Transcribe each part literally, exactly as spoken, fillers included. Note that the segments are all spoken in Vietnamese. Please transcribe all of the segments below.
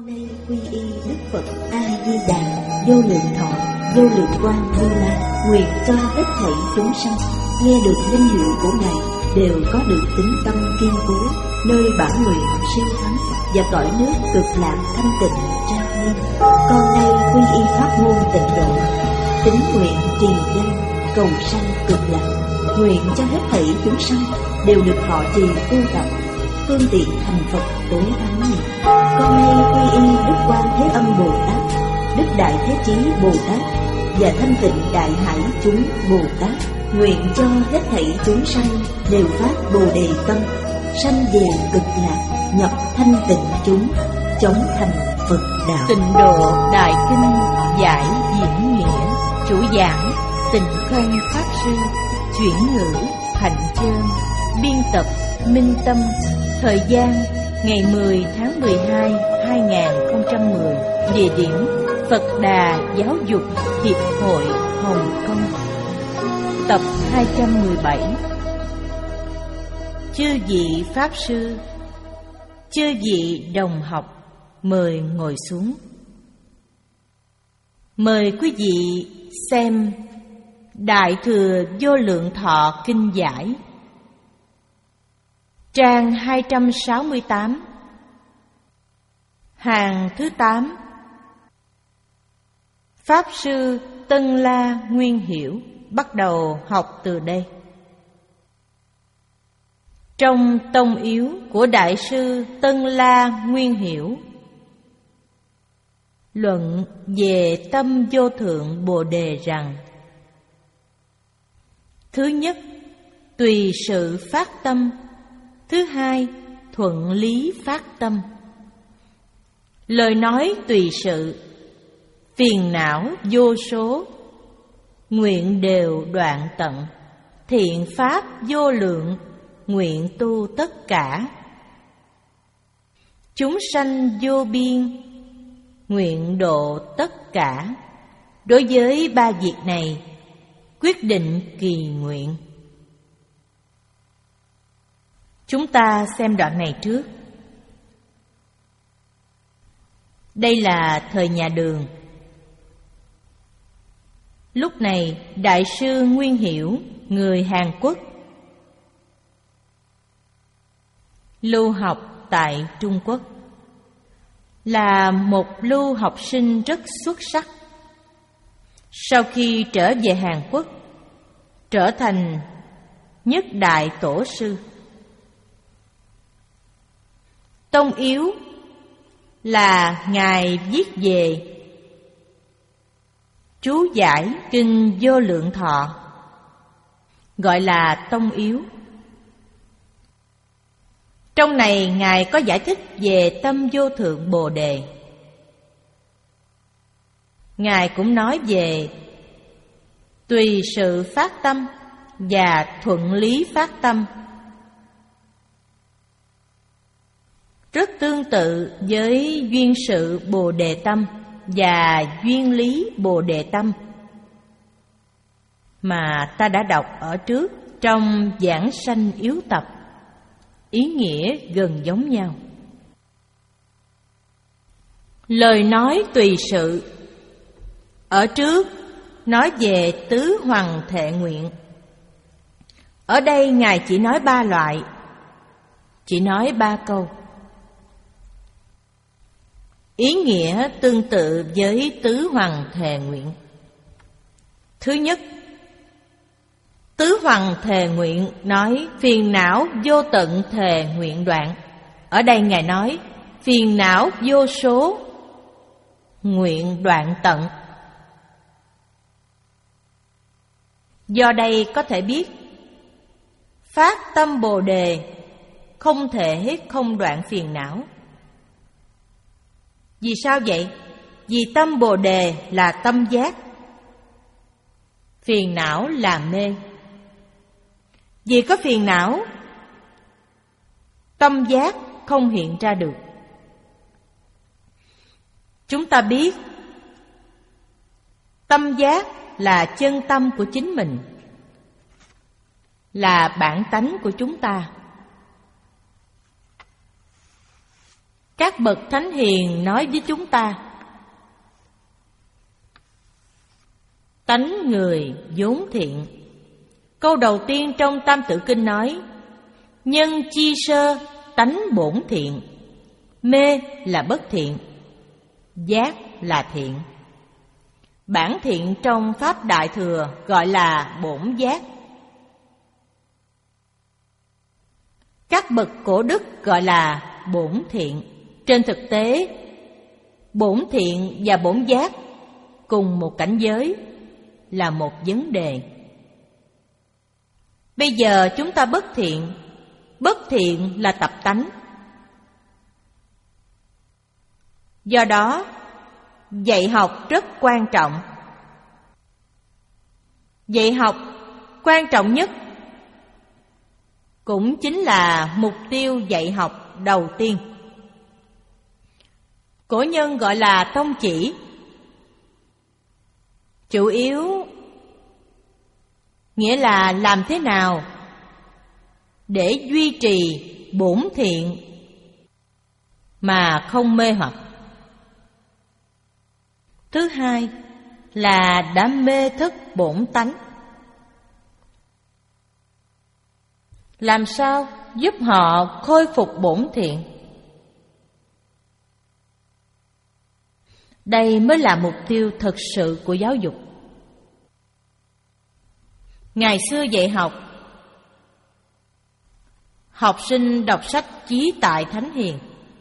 nay quy y Đức Phật A Di Đà, vô lượng thọ, vô lượng quang Như Lai, nguyện cho hết thảy chúng sanh nghe được danh hiệu của Ngài đều có được tính tâm kiên cố, nơi bản nguyện siêu thắng và cõi nước cực lạc thanh tịnh trang nghiêm. Con nay quy y pháp môn tịnh độ, tín nguyện trì danh cầu sanh cực lạc, nguyện cho hết thảy chúng sanh đều được thọ trì tu tập, phương tiện thành Phật tối thắng này. Con nay quy y Đức Quan Thế Âm Bồ Tát, Đức Đại Thế Chí Bồ Tát và Thanh Tịnh Đại Hải chúng Bồ Tát, nguyện cho hết thảy chúng sanh đều phát Bồ Đề tâm, sanh về cực lạc, nhập thanh tịnh chúng, chống thành Phật đạo. Tịnh Độ Đại Kinh giải diễn nghĩa, chủ giảng Tịnh Không Pháp Sư, chuyển ngữ Hạnh Chơn, biên tập Minh Tâm. Thời gian ngày mười tháng mười hai năm hai nghìn không trăm mười. Địa điểm Phật Đà Giáo dục Hiệp hội Hồng Kông. Tập hai trăm mười bảy. Chư vị Pháp Sư, chư vị đồng học, mời ngồi xuống. Mời quý vị xem Đại Thừa Vô Lượng Thọ Kinh Giải, trang hai trăm sáu mươi tám, hàng thứ tám. Pháp Sư Tân La Nguyên Hiểu bắt đầu học từ đây. Trong tông yếu của Đại sư Tân La Nguyên Hiểu, luận về tâm vô thượng Bồ Đề rằng: thứ nhất, tùy sự phát tâm; thứ hai, thuận lý phát tâm. Lời nói tùy sự, phiền não vô số, nguyện đều đoạn tận; thiện pháp vô lượng, nguyện tu tất cả. Chúng sanh vô biên, nguyện độ tất cả. Đối với ba việc này, quyết định kỳ nguyện. Chúng ta xem đoạn này trước. Đây là thời nhà Đường. Lúc này, Đại sư Nguyên Hiểu, người Hàn Quốc, lưu học tại Trung Quốc, là một lưu học sinh rất xuất sắc. Sau khi trở về Hàn Quốc, trở thành nhất đại tổ sư. Tông yếu là Ngài viết về chú giải Kinh Vô Lượng Thọ, gọi là tông yếu. Trong này Ngài có giải thích về tâm vô thượng Bồ Đề. Ngài cũng nói về tùy sự phát tâm và thuận lý phát tâm, rất tương tự với duyên sự Bồ Đề tâm và duyên lý Bồ Đề tâm mà ta đã đọc ở trước trong Giảng Sanh Yếu Tập. Ý nghĩa gần giống nhau. Lời nói tùy sự, ở trước nói về tứ hoằng thệ nguyện. Ở đây Ngài chỉ nói ba loại, chỉ nói ba câu. Ý nghĩa tương tự với tứ hoằng thệ nguyện. Thứ nhất, tứ hoằng thề nguyện nói phiền não vô tận thề nguyện đoạn. Ở đây Ngài nói phiền não vô số, nguyện đoạn tận. Do đây có thể biết, phát tâm Bồ Đề không thể không đoạn phiền não. Vì sao vậy? Vì tâm Bồ Đề là tâm giác, phiền não là mê. Vì có phiền não, tâm giác không hiện ra được. Chúng ta biết tâm giác là chân tâm của chính mình, là bản tánh của chúng ta. Các Các bậc thánh hiền nói với chúng ta: tánh người vốn thiện. Câu đầu tiên trong Tam Tự Kinh nói: nhân chi sơ, tánh bổn thiện. Mê là bất thiện, giác là thiện. Bản thiện trong Pháp Đại Thừa gọi là bổn giác. Các bậc cổ đức gọi là bổn thiện. Trên thực tế, bổn thiện và bổn giác cùng một cảnh giới, là một vấn đề. Bây giờ chúng ta bất thiện. Bất thiện là tập tánh. Do đó, dạy học rất quan trọng. Dạy học quan trọng nhất cũng chính là mục tiêu dạy học đầu tiên. Cổ nhân gọi là tông chỉ. Chủ yếu nghĩa là làm thế nào để duy trì bổn thiện mà không mê hoặc. Thứ hai là đã mê thất bổn tánh. Làm sao giúp họ khôi phục bổn thiện? Đây mới là mục tiêu thực sự của giáo dục. Ngày xưa dạy học, học sinh đọc sách chí tại thánh hiền.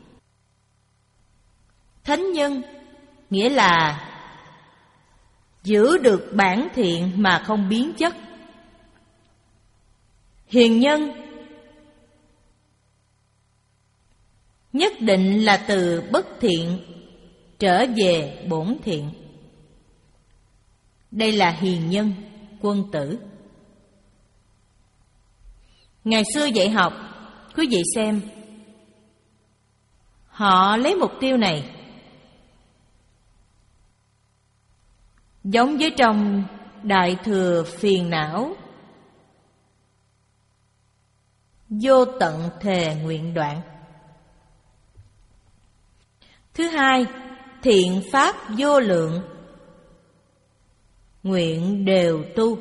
Thánh nhân nghĩa là giữ được bản thiện mà không biến chất. Hiền nhân nhất định là từ bất thiện trở về bổn thiện. Đây là hiền nhân, quân tử. Ngày xưa dạy học, quý vị xem, họ lấy mục tiêu này. Giống với trong Đại Thừa Phiền Não: vô tận thề nguyện đoạn. Thứ hai, thiện pháp vô lượng, nguyện đều tu.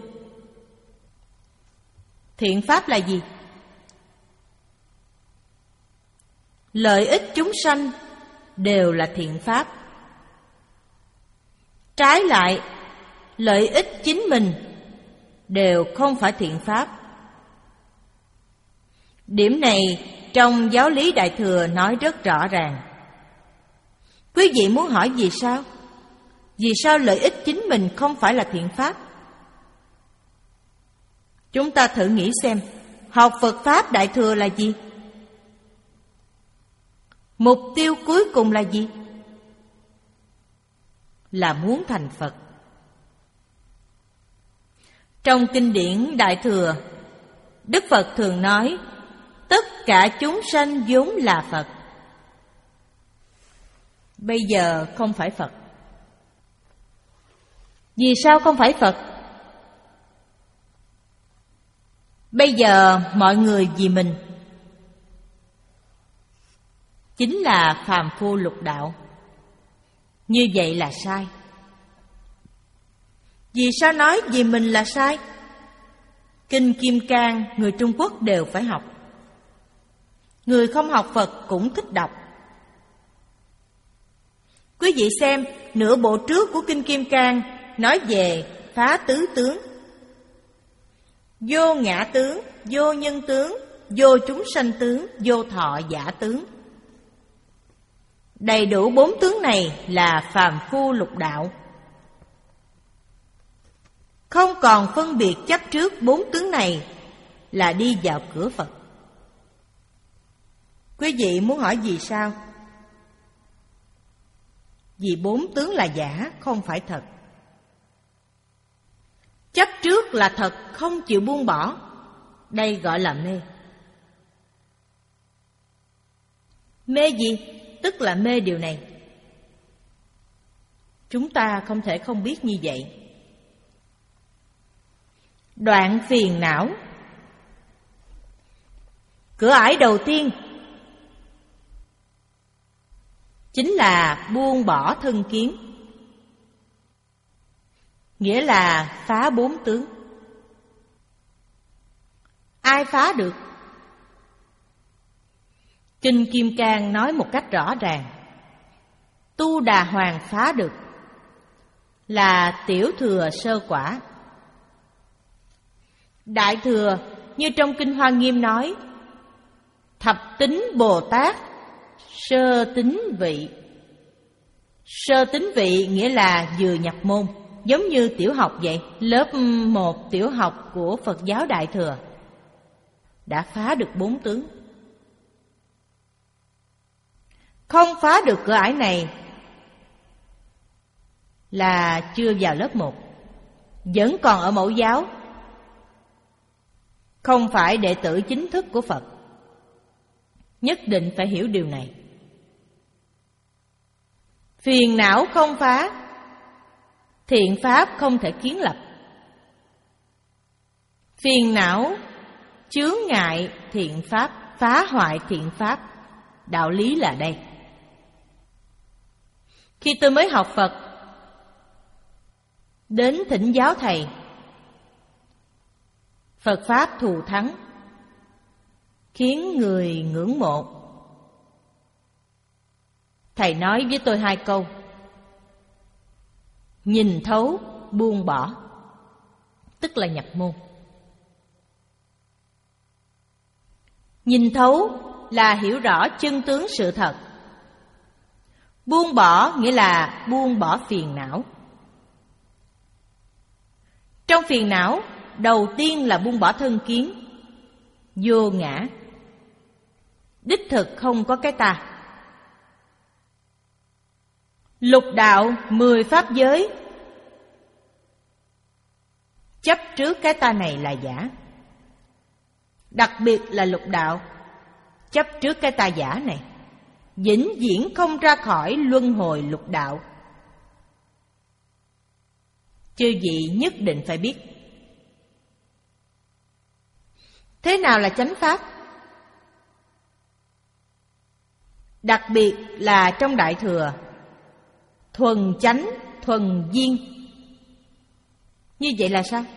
Thiện pháp là gì? Lợi ích chúng sanh đều là thiện pháp. Trái lại, lợi ích chính mình đều không phải thiện pháp. Điểm này trong giáo lý Đại Thừa nói rất rõ ràng. Quý vị muốn hỏi vì sao? Vì sao lợi ích chính mình không phải là thiện pháp? Chúng ta thử nghĩ xem, học Phật Pháp Đại Thừa là gì? Mục tiêu cuối cùng là gì? Là muốn thành Phật. Trong kinh điển Đại Thừa, Đức Phật thường nói: tất cả chúng sanh vốn là Phật. Bây giờ không phải Phật. Vì sao không phải Phật? Bây giờ mọi người vì mình, chính là phàm phu lục đạo. Như vậy là sai. Vì sao nói vì mình là sai? Kinh Kim Cang người Trung Quốc đều phải học. Người không học Phật cũng thích đọc. Quý vị xem, nửa bộ trước của Kinh Kim Cang nói về phá tứ tướng: vô ngã tướng, vô nhân tướng, vô chúng sanh tướng, vô thọ giả tướng. Đầy đủ bốn tướng này là phàm phu lục đạo. Không còn phân biệt chấp trước bốn tướng này là đi vào cửa Phật. Quý vị muốn hỏi vì sao? Vì bốn tướng là giả, không phải thật. Chấp trước là thật, không chịu buông bỏ. Đây gọi là mê. Mê gì? Tức là mê điều này. Chúng ta không thể không biết như vậy. Đoạn phiền não. Cửa ải đầu tiên chính là buông bỏ thân kiến, nghĩa là phá bốn tướng. Ai phá được? Kinh Kim Cang nói một cách rõ ràng, Tu Đà Hoàng phá được, là tiểu thừa sơ quả. Đại thừa như trong Kinh Hoa Nghiêm nói, thập tính Bồ Tát sơ tính vị. Sơ tính vị nghĩa là vừa nhập môn, giống như tiểu học vậy. Lớp một tiểu học của Phật giáo Đại thừa đã phá được bốn tướng. Không phá được cửa ải này là chưa vào lớp một, vẫn còn ở mẫu giáo, không phải đệ tử chính thức của Phật. Nhất định phải hiểu điều này. Phiền não không phá, thiện pháp không thể kiến lập. Phiền não chướng ngại thiện pháp, phá hoại thiện pháp. Đạo lý là đây. Khi tôi mới học Phật, đến thỉnh giáo thầy, Phật pháp thù thắng, khiến người ngưỡng mộ. Thầy nói với tôi hai câu: nhìn thấu, buông bỏ, tức là nhập môn. Nhìn thấu là hiểu rõ chân tướng sự thật. Buông bỏ nghĩa là buông bỏ phiền não. Trong phiền não, đầu tiên là buông bỏ thân kiến, vô ngã. Đích thực không có cái ta. Lục đạo mười pháp giới, chấp trước cái ta này là giả. Đặc biệt là lục đạo, chấp trước cái ta giả này, vĩnh viễn không ra khỏi luân hồi lục đạo. Chư vị nhất định phải biết. Thế nào là chánh pháp? Đặc biệt là trong Đại thừa, thuần chánh, thuần viên. Như vậy là sao?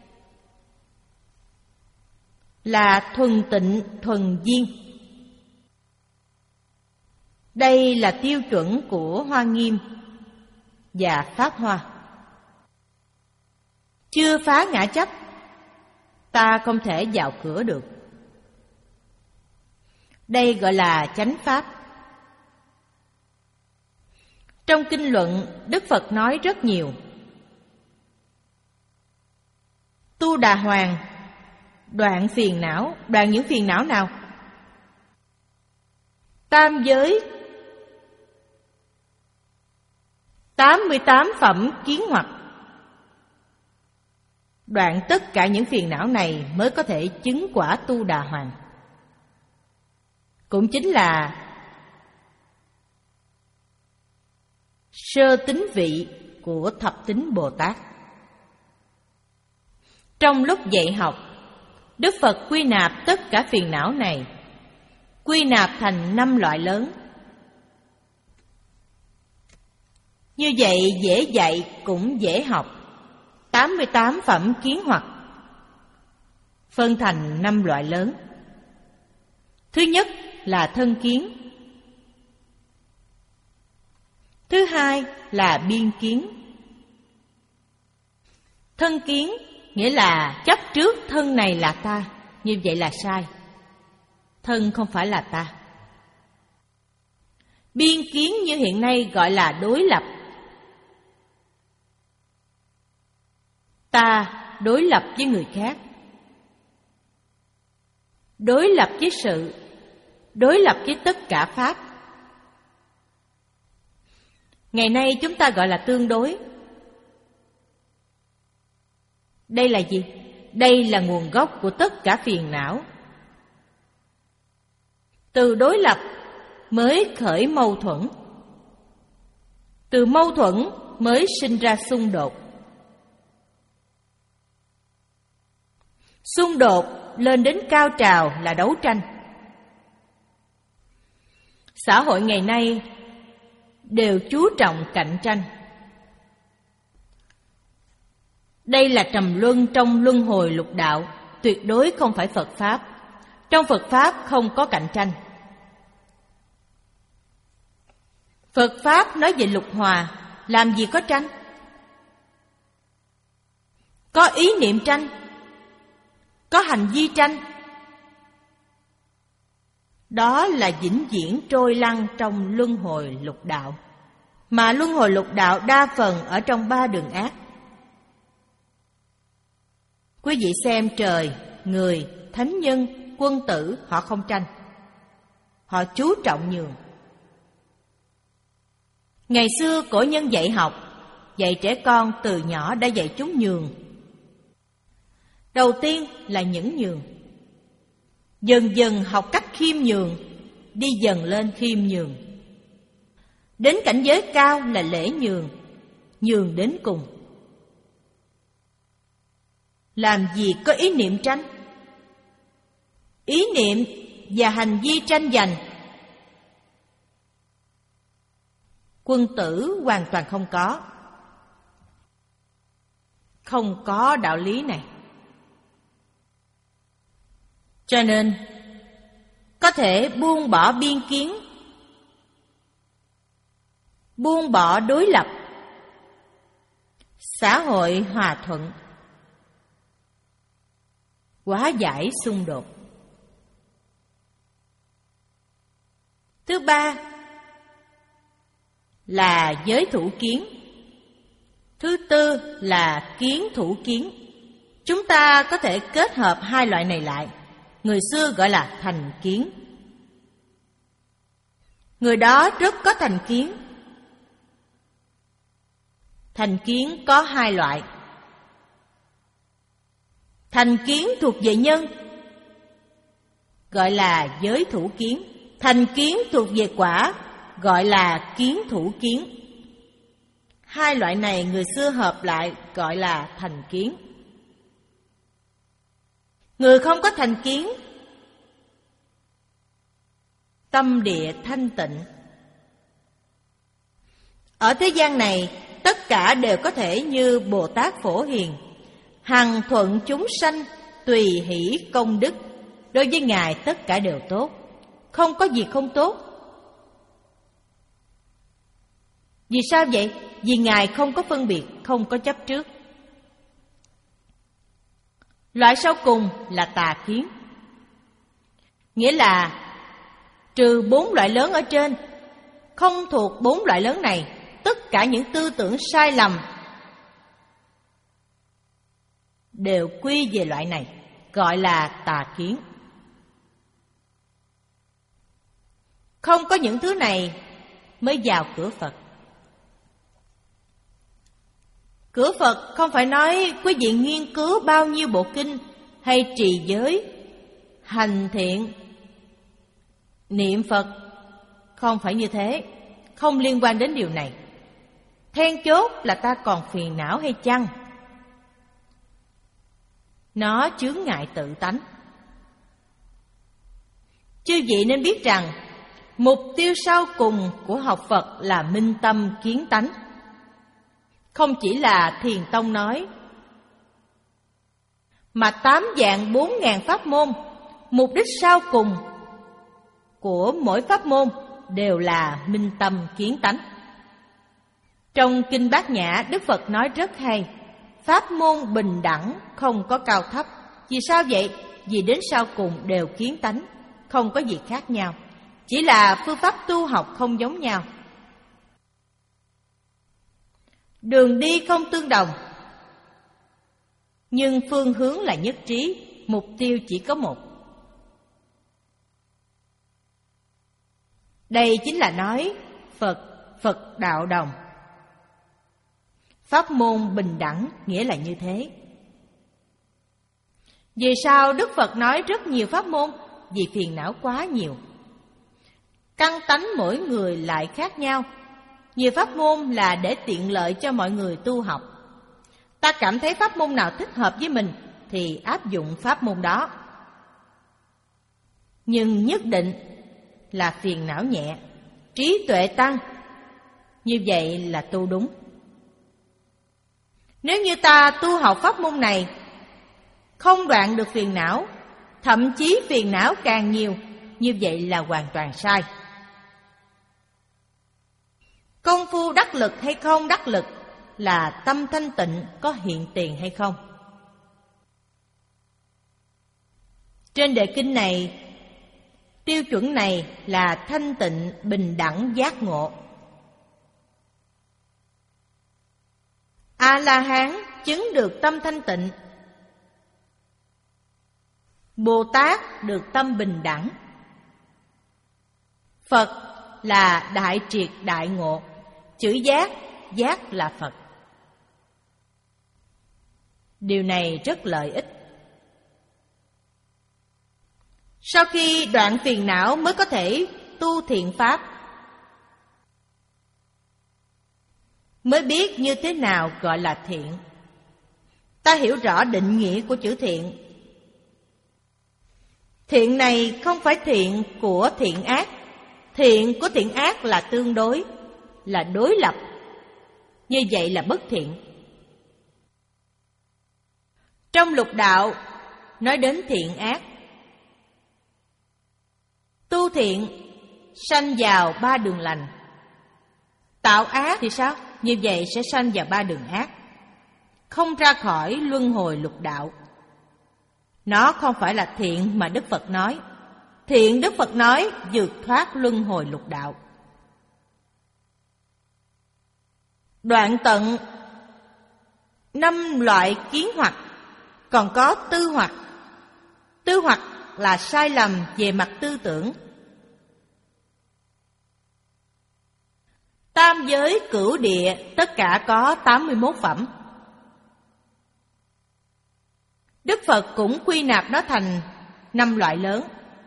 Là thuần tịnh, thuần viên. Đây là tiêu chuẩn của Hoa Nghiêm và Pháp Hoa. Chưa phá ngã chấp, ta không thể vào cửa được. Đây gọi là chánh pháp. Trong kinh luận, Đức Phật nói rất nhiều. Tu Đà Hoàng đoạn phiền não. Đoạn những phiền não nào? Tam giới, tám mươi tám phẩm kiến hoặc. Đoạn tất cả những phiền não này mới có thể chứng quả Tu Đà Hoàng. Cũng chính là sơ tính vị của thập tính Bồ Tát. Trong lúc dạy học, Đức Phật quy nạp tất cả phiền não này, quy nạp thành năm loại lớn. Như vậy dễ dạy cũng dễ học. Tám mươi tám phẩm kiến hoặc phân thành năm loại lớn. Thứ nhất là thân kiến. Thứ hai là biên kiến. Thân kiến nghĩa là chấp trước thân này là ta. Như vậy là sai. Thân không phải là ta. Biên kiến như hiện nay gọi là đối lập. Ta đối lập với người khác, đối lập với sự, đối lập với tất cả pháp. Ngày nay chúng ta gọi là tương đối. Đây là gì? Đây là nguồn gốc của tất cả phiền não. Từ đối lập mới khởi mâu thuẫn. Từ mâu thuẫn mới sinh ra xung đột. Xung đột lên đến cao trào là đấu tranh. Xã hội ngày nay đều chú trọng cạnh tranh. Đây là trầm luân trong luân hồi lục đạo, tuyệt đối không phải Phật Pháp. Trong Phật Pháp không có cạnh tranh. Phật Pháp nói về lục hòa, làm gì có tranh? Có ý niệm tranh, có hành vi tranh. Đó là vĩnh viễn trôi lăn trong luân hồi lục đạo. Mà luân hồi lục đạo đa phần ở trong ba đường ác. Quý vị xem trời, người, thánh nhân, quân tử, họ không tranh. Họ chú trọng nhường. Ngày xưa cổ nhân dạy học, dạy trẻ con từ nhỏ đã dạy chúng nhường. Đầu tiên là nhẫn nhường. Dần dần học cách khiêm nhường, đi dần lên khiêm nhường. Đến cảnh giới cao là lễ nhường, nhường đến cùng. Làm gì có ý niệm tranh? Ý niệm và hành vi tranh giành. Quân tử hoàn toàn không có. Không có đạo lý này. Cho nên, có thể buông bỏ biên kiến, buông bỏ đối lập, xã hội hòa thuận, hóa giải xung đột. Thứ ba là giới thủ kiến. Thứ tư là kiến thủ kiến. Chúng ta có thể kết hợp hai loại này lại. Người xưa gọi là thành kiến. Người đó rất có thành kiến. Thành kiến có hai loại. Thành kiến thuộc về nhân, gọi là giới thủ kiến. Thành kiến thuộc về quả, gọi là kiến thủ kiến. Hai loại này người xưa hợp lại gọi là thành kiến. Người không có thành kiến, tâm địa thanh tịnh. Ở thế gian này, tất cả đều có thể như Bồ Tát Phổ Hiền, hằng thuận chúng sanh, tùy hỷ công đức. Đối với Ngài tất cả đều tốt, không có gì không tốt. Vì sao vậy? Vì Ngài không có phân biệt, không có chấp trước. Loại sau cùng là tà kiến. Nghĩa là trừ bốn loại lớn ở trên, không thuộc bốn loại lớn này, tất cả những tư tưởng sai lầm đều quy về loại này, gọi là tà kiến. Không có những thứ này mới vào cửa Phật. Cửa Phật không phải nói quý vị nghiên cứu bao nhiêu bộ kinh, hay trì giới, hành thiện, niệm Phật. Không phải như thế, không liên quan đến điều này. Then chốt là ta còn phiền não hay chăng? Nó chướng ngại tự tánh. Chư vị nên biết rằng mục tiêu sau cùng của học Phật là minh tâm kiến tánh. Không chỉ là Thiền Tông nói, mà tám vạn bốn ngàn pháp môn, mục đích sau cùng của mỗi pháp môn đều là minh tâm kiến tánh. Trong Kinh Bát Nhã, Đức Phật nói rất hay, pháp môn bình đẳng, không có cao thấp. Vì sao vậy? Vì đến sau cùng đều kiến tánh, không có gì khác nhau. Chỉ là phương pháp tu học không giống nhau. Đường đi không tương đồng, nhưng phương hướng là nhất trí, mục tiêu chỉ có một. Đây chính là nói Phật, Phật đạo đồng. Pháp môn bình đẳng nghĩa là như thế. Vì sao Đức Phật nói rất nhiều pháp môn? Vì phiền não quá nhiều. Căn tánh mỗi người lại khác nhau. Nhiều pháp môn là để tiện lợi cho mọi người tu học. Ta cảm thấy pháp môn nào thích hợp với mình thì áp dụng pháp môn đó. Nhưng nhất định là phiền não nhẹ, trí tuệ tăng, Như vậy là tu đúng. Nếu như ta tu học pháp môn này, không đoạn được phiền não, thậm chí phiền não càng nhiều, như vậy là hoàn toàn sai. Công phu đắc lực hay không đắc lực là tâm thanh tịnh có hiện tiền hay không. Trên đề kinh này, tiêu chuẩn này là thanh tịnh bình đẳng giác ngộ. A-la-hán chứng được tâm thanh tịnh, Bồ Tát được tâm bình đẳng, Phật là đại triệt đại ngộ. Chữ giác, giác là Phật. Điều này rất lợi ích. Sau khi đoạn phiền não mới có thể tu thiện pháp, mới biết như thế nào gọi là thiện. Ta hiểu rõ định nghĩa của chữ thiện. Thiện này không phải thiện của thiện ác. Thiện của thiện ác là tương đối, là đối lập. Như vậy là bất thiện. Trong lục đạo nói đến thiện ác. Tu thiện sanh vào ba đường lành. Tạo ác thì sao? Như vậy sẽ sanh vào ba đường ác, không ra khỏi luân hồi lục đạo. Nó không phải là thiện mà Đức Phật nói. Thiện Đức Phật nói vượt thoát luân hồi lục đạo. Đoạn tận năm loại kiến hoặc, còn có tư hoặc. Tư hoặc là sai lầm về mặt tư tưởng. Tam giới cửu địa tất cả có tám mươi mốt phẩm. Đức Phật cũng quy nạp nó thành năm loại lớn,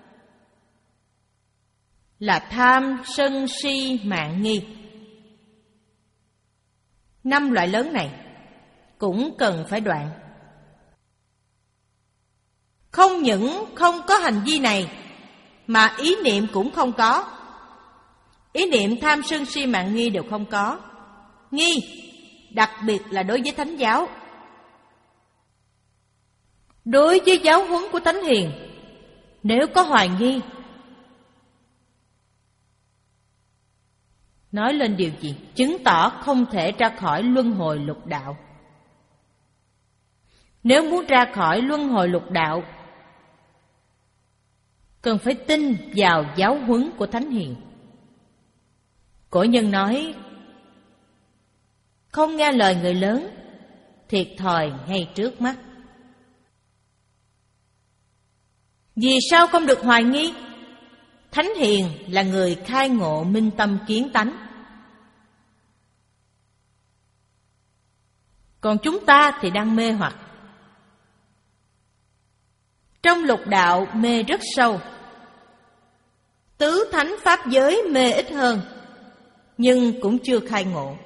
là tham, sân, si, mạn, nghi. Năm loại lớn này cũng cần phải đoạn. Không những không có hành vi này, mà ý niệm cũng không có. Ý niệm tham sân si mạn nghi đều không có. Nghi, đặc biệt là đối với thánh giáo. Đối với giáo huấn của Thánh Hiền, nếu có hoài nghi, nói lên điều gì? Chứng tỏ không thể ra khỏi luân hồi lục đạo. Nếu muốn ra khỏi luân hồi lục đạo, cần phải tin vào giáo huấn của Thánh Hiền. Cổ nhân nói, không nghe lời người lớn, thiệt thòi ngay trước mắt. Vì sao không được hoài nghi? Thánh Hiền là người khai ngộ minh tâm kiến tánh. Còn chúng ta thì đang mê hoặc. Trong lục đạo mê rất sâu. Tứ thánh pháp giới mê ít hơn, nhưng cũng chưa khai ngộ.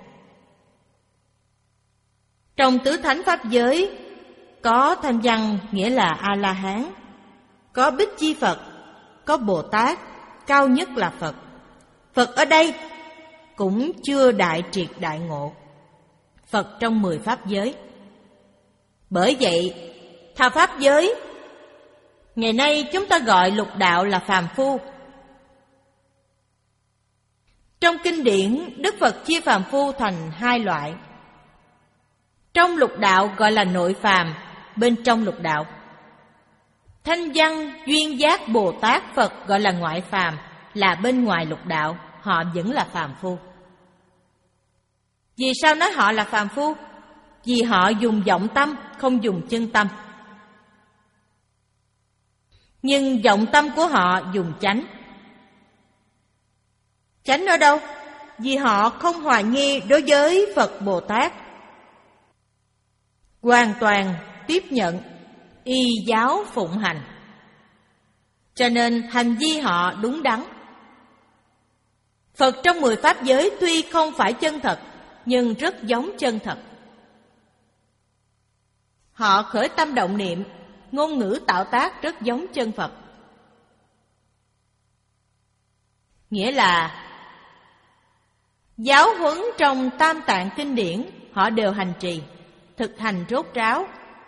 Trong tứ thánh pháp giới có Thanh Văn nghĩa là A-la-hán, có Bích Chi Phật, có Bồ Tát, cao nhất là Phật. Phật ở đây cũng chưa đại triệt đại ngộ. Phật trong mười pháp giới. Bởi vậy, thà pháp giới, ngày nay chúng ta gọi lục đạo là phàm phu. Trong kinh điển, Đức Phật chia phàm phu thành hai loại. Trong lục đạo gọi là nội phàm, bên trong lục đạo. Thanh Văn, Duyên Giác, Bồ Tát, Phật gọi là ngoại phàm, là bên ngoài lục đạo, họ vẫn là phàm phu. Vì sao nói họ là phàm phu? Vì họ dùng vọng tâm, không dùng chân tâm. Nhưng vọng tâm của họ dùng chánh. Chánh ở đâu? Vì họ không hoài nghi đối với Phật Bồ Tát, hoàn toàn tiếp nhận, y giáo phụng hành. Cho nên hành vi họ đúng đắn. Phật trong mười pháp giới tuy không phải chân thật, nhưng rất giống chân thật. Họ khởi tâm động niệm, ngôn ngữ tạo tác rất giống chân Phật. Nghĩa là Giáo huấn trong Tam Tạng kinh điển họ đều hành trì, thực hành rốt ráo.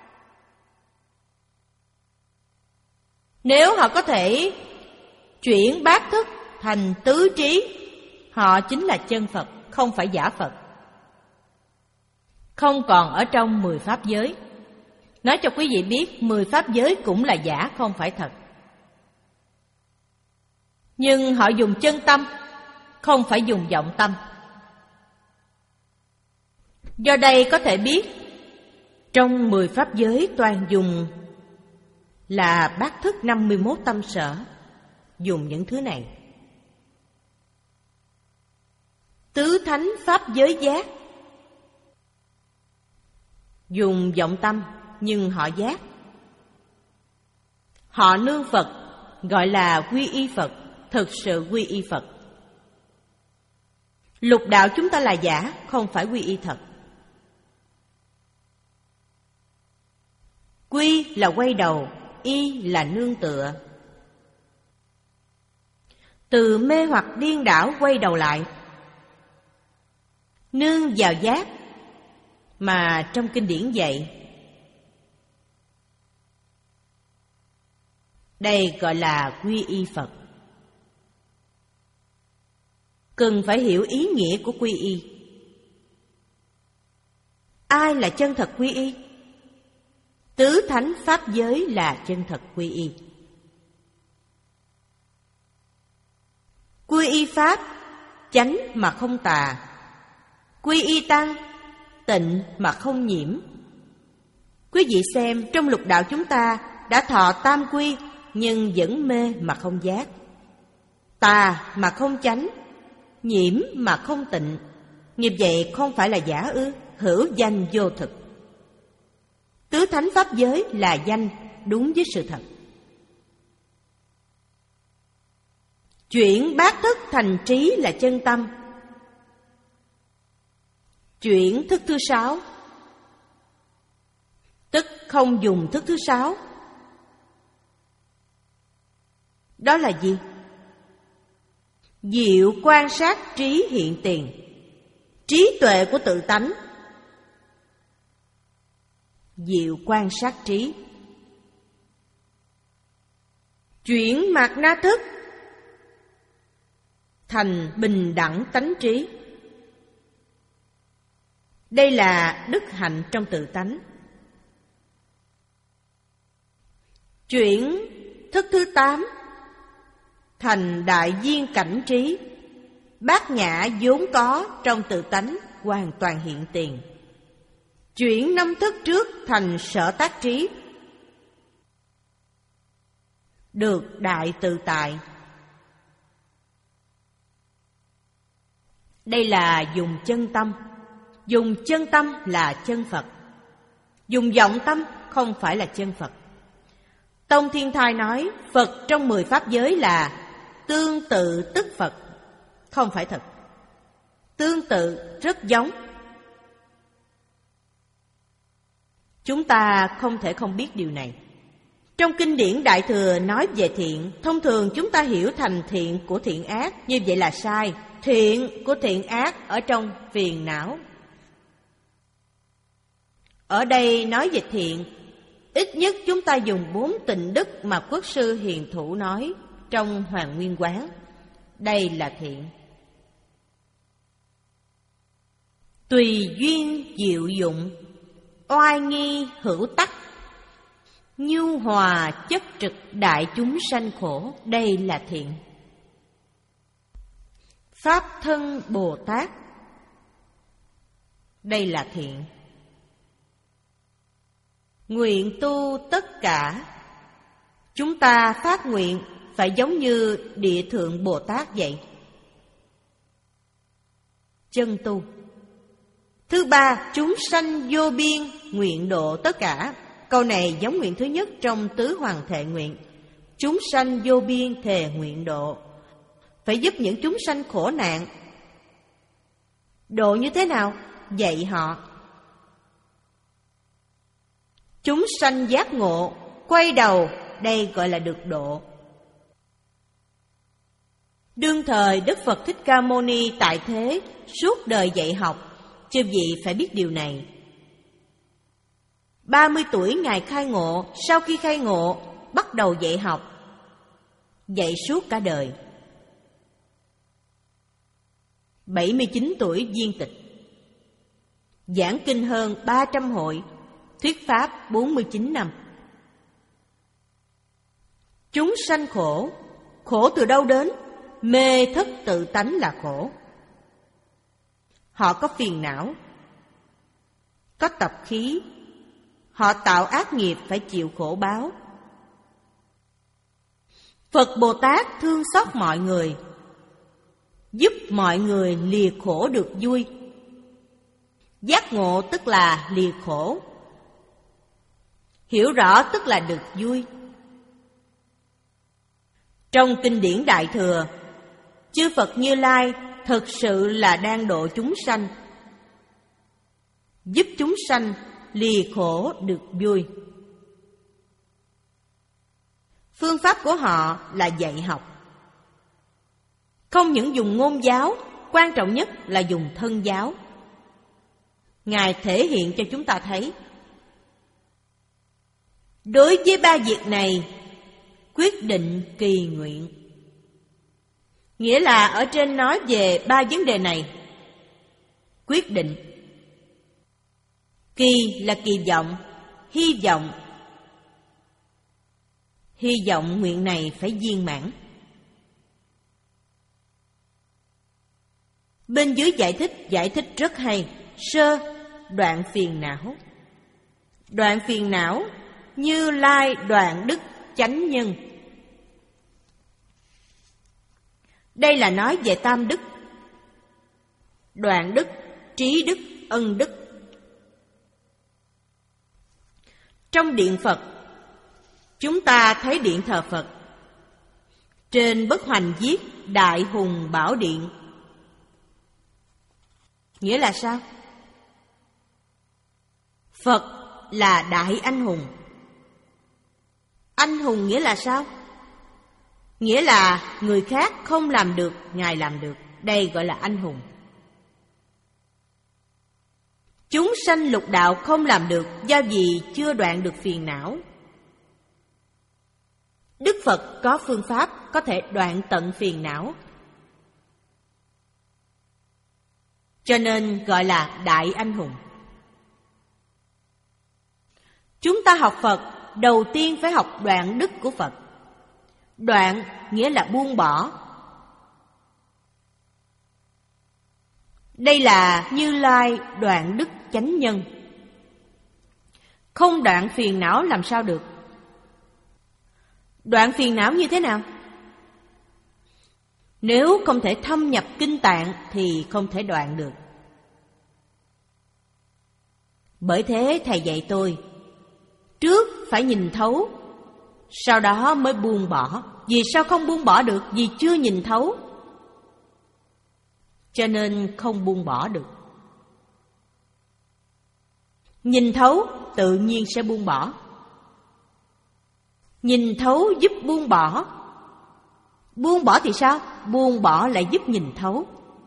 Nếu họ có thể chuyển bát thức thành tứ trí, họ chính là chân Phật, không phải giả Phật. Không còn ở trong mười pháp giới. Nói cho quý vị biết, mười pháp giới cũng là giả, không phải thật. Nhưng họ dùng chân tâm, không phải dùng vọng tâm. Do đây có thể biết, trong mười pháp giới toàn dùng là bát thức năm mươi mốt tâm sở, dùng những thứ này. Tứ thánh pháp giới giác, dùng vọng tâm nhưng họ giác. Họ nương Phật, gọi là quy y Phật, thực sự quy y Phật. Lục đạo chúng ta là giả, không phải quy y thật. Quy là quay đầu, y là nương tựa. Từ mê hoặc điên đảo quay đầu lại, nương vào giác mà trong kinh điển dạy. Đây gọi là quy y Phật. Cần phải hiểu ý nghĩa của quy y. Ai là chân thật quy y? Tứ thánh pháp giới là chân thật quy y. Quy y pháp, chánh mà không tà. Quy y tăng, tịnh mà không nhiễm. Quý vị xem, trong lục đạo chúng ta đã thọ tam quy, nhưng vẫn mê mà không giác, tà mà không chánh, nhiễm mà không tịnh. Như vậy không phải là giả ư? Hữu danh vô thực. Tứ thánh pháp giới là danh, đúng với sự thật. Chuyển bát thức thành trí là chân tâm. Chuyển thức thứ sáu, tức không dùng thức thứ sáu. Đó là gì? Diệu quan sát trí hiện tiền, trí tuệ của tự tánh. Diệu quan sát trí. Chuyển mạt na thức thành bình đẳng tánh trí. Đây là đức hạnh trong tự tánh. Chuyển thức thứ tám thành đại viên cảnh trí. Bát nhã vốn có trong tự tánh hoàn toàn hiện tiền. Chuyển năm thức trước thành sở tác trí, được đại tự tại. Đây là dùng chân tâm. Dùng chân tâm là chân Phật. Dùng vọng tâm không phải là chân Phật. Tông Thiên Thai nói Phật trong mười pháp giới là tương tự tức Phật. Không phải thật. Tương tự rất giống. Chúng ta không thể không biết điều này. Trong kinh điển Đại Thừa nói về thiện, thông thường chúng ta hiểu thành thiện của thiện ác. Như vậy là sai. Thiện của thiện ác ở trong phiền não. Ở đây nói về thiện, ít nhất chúng ta dùng bốn tịnh đức mà Quốc sư Hiền Thủ nói trong Hoàng Nguyên Quán. Đây là thiện. Tùy duyên diệu dụng, oai nghi hữu tắc, nhu hòa chất trực đại chúng sanh khổ. Đây là thiện. Pháp thân Bồ Tát. Đây là thiện. Nguyện tu tất cả. Chúng ta phát nguyện phải giống như Địa Thượng Bồ Tát vậy. Chân tu. Thứ ba, chúng sanh vô biên, nguyện độ tất cả. Câu này giống nguyện thứ nhất trong Tứ Hoàng Thệ Nguyện. Chúng sanh vô biên thề nguyện độ. Phải giúp những chúng sanh khổ nạn. Độ như thế nào? Dạy họ. Chúng sanh giác ngộ, quay đầu, đây gọi là được độ. Đương thời Đức Phật Thích Ca Mâu Ni tại thế suốt đời dạy học, chư vị phải biết điều này. ba mươi tuổi Ngài khai ngộ, sau khi khai ngộ bắt đầu dạy học, dạy suốt cả đời. bảy mươi chín tuổi viên tịch, giảng kinh hơn ba trăm hội, thuyết pháp bốn mươi chín năm. Chúng sanh khổ, khổ từ đâu đến? Mê thất tự tánh là khổ. Họ có phiền não, có tập khí, họ tạo ác nghiệp phải chịu khổ báo. Phật Bồ Tát thương xót mọi người, giúp mọi người lìa khổ được vui. Giác ngộ tức là lìa khổ, hiểu rõ tức là được vui. Trong kinh điển Đại Thừa, chư Phật Như Lai thực sự là đang độ chúng sanh, giúp chúng sanh lìa khổ được vui. Phương pháp của họ là dạy học. Không những dùng ngôn giáo, quan trọng nhất là dùng thân giáo. Ngài thể hiện cho chúng ta thấy, đối với ba việc này, quyết định kỳ nguyện. Nghĩa là ở trên nói về ba vấn đề này. Quyết định. Kỳ là kỳ vọng, hy vọng. Hy vọng nguyện này phải viên mãn. Bên dưới giải thích, giải thích rất hay. Sơ, đoạn phiền não. Đoạn phiền não, Như Lai đoạn đức chánh nhân. Đây là nói về tam đức: đoạn đức, trí đức, ân đức. Trong điện Phật, chúng ta thấy điện thờ Phật. Trên bức hoành viết Đại Hùng Bảo Điện. Nghĩa là sao? Phật là đại anh hùng. Anh hùng nghĩa là sao? Nghĩa là người khác không làm được, Ngài làm được. Đây gọi là anh hùng. Chúng sanh lục đạo không làm được do vì chưa đoạn được phiền não. Đức Phật có phương pháp có thể đoạn tận phiền não, cho nên gọi là đại anh hùng. Chúng ta học Phật, đầu tiên phải học đoạn đức của Phật. Đoạn nghĩa là buông bỏ. Đây là Như Lai đoạn đức chánh nhân. Không đoạn phiền não làm sao được? Đoạn phiền não như thế nào? Nếu không thể thâm nhập kinh tạng thì không thể đoạn được. Bởi thế Thầy dạy tôi, trước phải nhìn thấu, sau đó mới buông bỏ. Vì sao không buông bỏ được? Vì chưa nhìn thấu, cho nên không buông bỏ được. Nhìn thấu tự nhiên sẽ buông bỏ. Nhìn thấu giúp buông bỏ. Buông bỏ thì sao? Buông bỏ lại giúp nhìn thấu.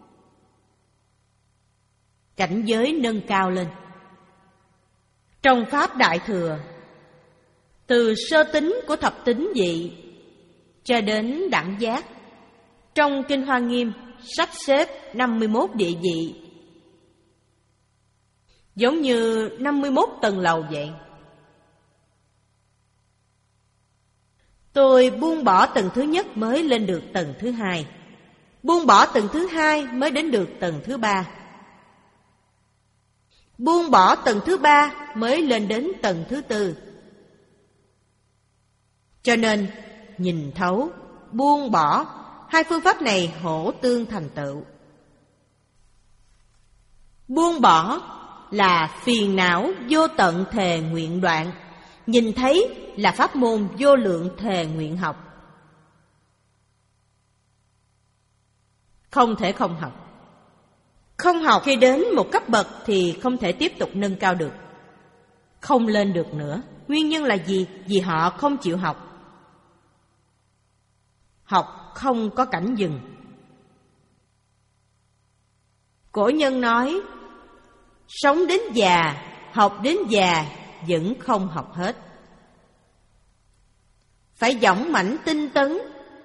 Cảnh giới nâng cao lên. Trong Pháp Đại Thừa, từ sơ tính của thập tính vị cho đến đẳng giác, trong Kinh Hoa Nghiêm sắp xếp năm mươi mốt địa vị, giống như năm mươi mốt tầng lầu vậy. Tôi buông bỏ tầng thứ nhất mới lên được tầng thứ hai, buông bỏ tầng thứ hai mới đến được tầng thứ ba, buông bỏ tầng thứ ba mới lên đến tầng thứ tư. Cho nên nhìn thấu, buông bỏ, hai phương pháp này hỗ tương thành tựu. Buông bỏ là phiền não vô tận thề nguyện đoạn. Nhìn thấy là pháp môn vô lượng thề nguyện học. Không thể không học. Không học khi đến một cấp bậc thì không thể tiếp tục nâng cao được, không lên được nữa. Nguyên nhân là gì? Vì họ không chịu học. Học không có cảnh dừng. Cổ nhân nói, sống đến già, học đến già, vẫn không học hết. Phải dõng mãnh tinh tấn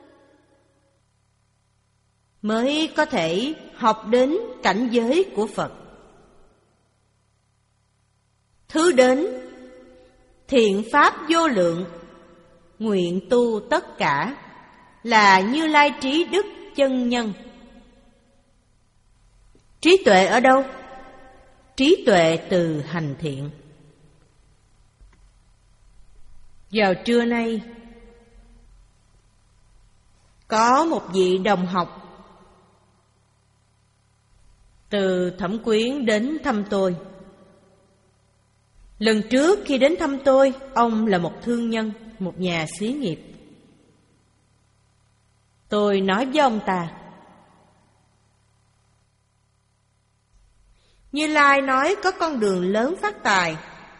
mới có thể học đến cảnh giới của Phật. Thứ đến, thiện pháp vô lượng, nguyện tu tất cả, là Như Lai Trí Đức chân nhân. Trí tuệ ở đâu? Trí tuệ từ hành thiện. Vào trưa nay, có một vị đồng học từ Thẩm Quyến đến thăm tôi. Lần trước khi đến thăm tôi, ông là một thương nhân, một nhà xí nghiệp. Tôi nói với ông ta, Như Lai nói có con đường lớn phát tài.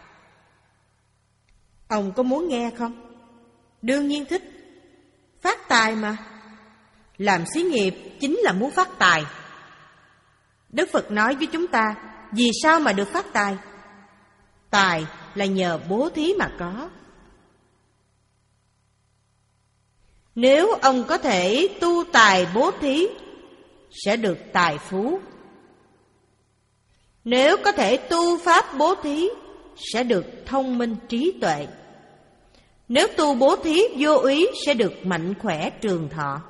Ông có muốn nghe không? Đương nhiên thích. Phát tài mà. Làm xí nghiệp chính là muốn phát tài. Đức Phật nói với chúng ta, vì sao mà được phát tài? Tài là nhờ bố thí mà có. Nếu ông có thể tu tài bố thí, sẽ được tài phú. Nếu có thể tu pháp bố thí, sẽ được thông minh trí tuệ. Nếu tu bố thí vô úy, sẽ được mạnh khỏe trường thọ.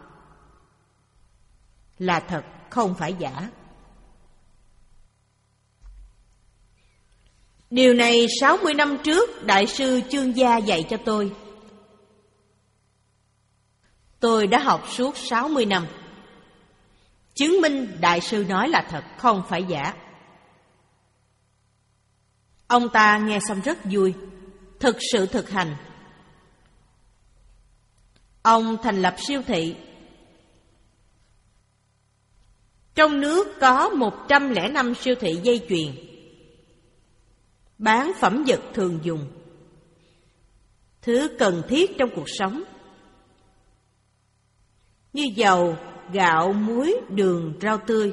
Là thật, không phải giả. Điều này sáu mươi năm trước Đại sư Chương Gia dạy cho tôi. Tôi đã học suốt sáu mươi năm. Chứng minh Đại sư nói là thật, không phải giả. Ông ta nghe xong rất vui, thực sự thực hành. Ông thành lập siêu thị. Trong nước có một trăm lẻ năm siêu thị dây chuyền, bán phẩm vật thường dùng, thứ cần thiết trong cuộc sống, như dầu, gạo, muối, đường, rau tươi.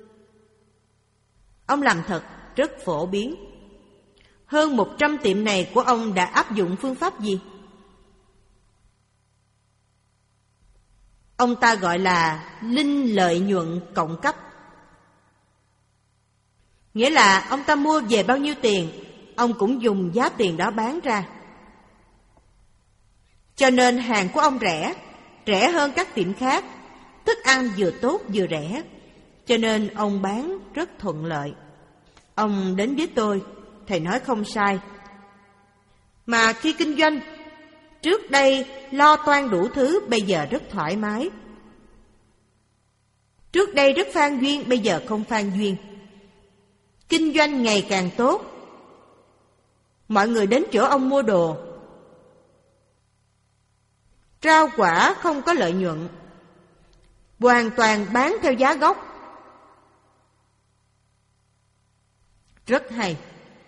Ông làm thật rất phổ biến. Hơn một trăm tiệm này của ông đã áp dụng phương pháp gì? Ông ta gọi là linh lợi nhuận cộng cấp. Nghĩa là ông ta mua về bao nhiêu tiền, ông cũng dùng giá tiền đó bán ra. Cho nên hàng của ông rẻ, rẻ hơn các tiệm khác. Thức ăn vừa tốt vừa rẻ, cho nên ông bán rất thuận lợi. Ông đến với tôi, thầy nói không sai. Mà khi kinh doanh, trước đây lo toan đủ thứ, bây giờ rất thoải mái. Trước đây rất phan duyên, bây giờ không phan duyên. Kinh doanh ngày càng tốt. Mọi người đến chỗ ông mua đồ. Rau quả không có lợi nhuận, hoàn toàn bán theo giá gốc. Rất hay.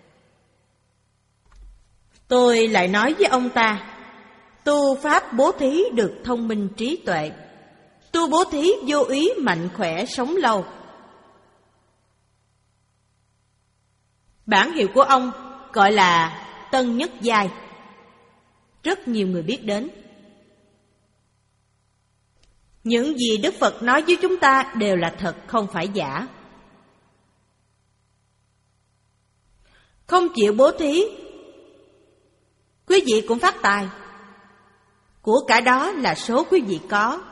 Tôi lại nói với ông ta, tu pháp bố thí được thông minh trí tuệ, tu bố thí vô ý mạnh khỏe sống lâu. Bản hiệu của ông gọi là Tân Nhất Giai, rất nhiều người biết đến. Những gì Đức Phật nói với chúng ta đều là thật, không phải giả. Không chịu bố thí, quý vị cũng phát tài. Của cả đó là số quý vị có.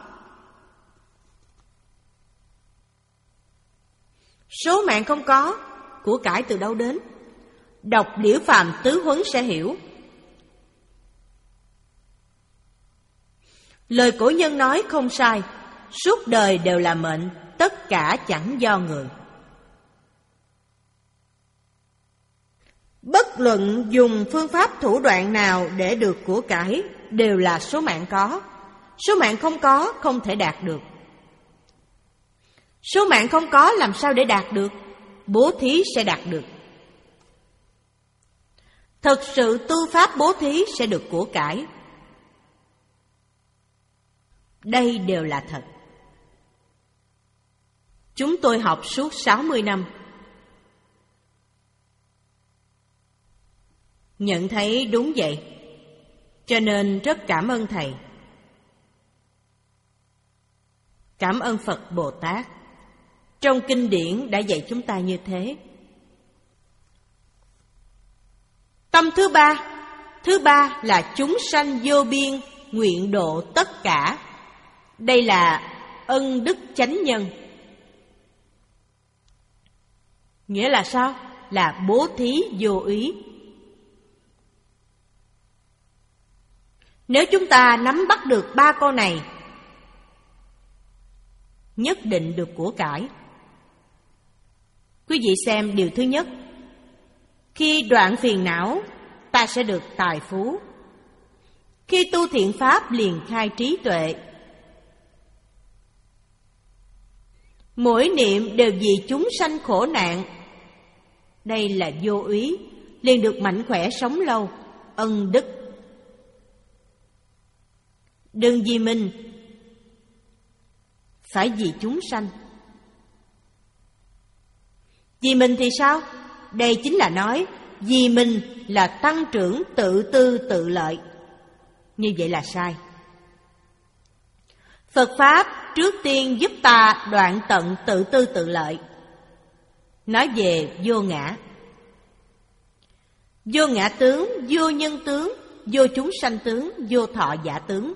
Số mạng không có, của cải từ đâu đến? Đọc Liễu Phàm Tứ Huấn sẽ hiểu. Lời cổ nhân nói không sai, suốt đời đều là mệnh, tất cả chẳng do người. Bất luận dùng phương pháp thủ đoạn nào để được của cải, đều là số mạng có. Số mạng không có, không thể đạt được. Số mạng không có làm sao để đạt được? Bố thí sẽ đạt được. Thực sự tu pháp bố thí sẽ được của cải. Đây đều là thật. Chúng tôi học suốt sáu mươi năm. Nhận thấy đúng vậy, cho nên rất cảm ơn Thầy. Cảm ơn Phật Bồ Tát. Trong kinh điển đã dạy chúng ta như thế. Tâm thứ ba, thứ ba là chúng sanh vô biên, nguyện độ tất cả. Đây là ân đức chánh nhân. Nghĩa là sao? Là bố thí vô ý. Nếu chúng ta nắm bắt được ba câu này, nhất định được của cải. Quý vị xem điều thứ nhất. Khi đoạn phiền não, ta sẽ được tài phú. Khi tu thiện pháp liền khai trí tuệ. Mỗi niệm đều vì chúng sanh khổ nạn. Đây là vô úy, liền được mạnh khỏe sống lâu, ân đức. Đừng vì mình, phải vì chúng sanh. Vì mình thì sao? Đây chính là nói vì mình là tăng trưởng tự tư tự lợi. Như vậy là sai. Phật Pháp trước tiên giúp ta đoạn tận tự tư tự lợi. Nói về vô ngã. Vô ngã tướng, vô nhân tướng, vô chúng sanh tướng, vô thọ giả tướng.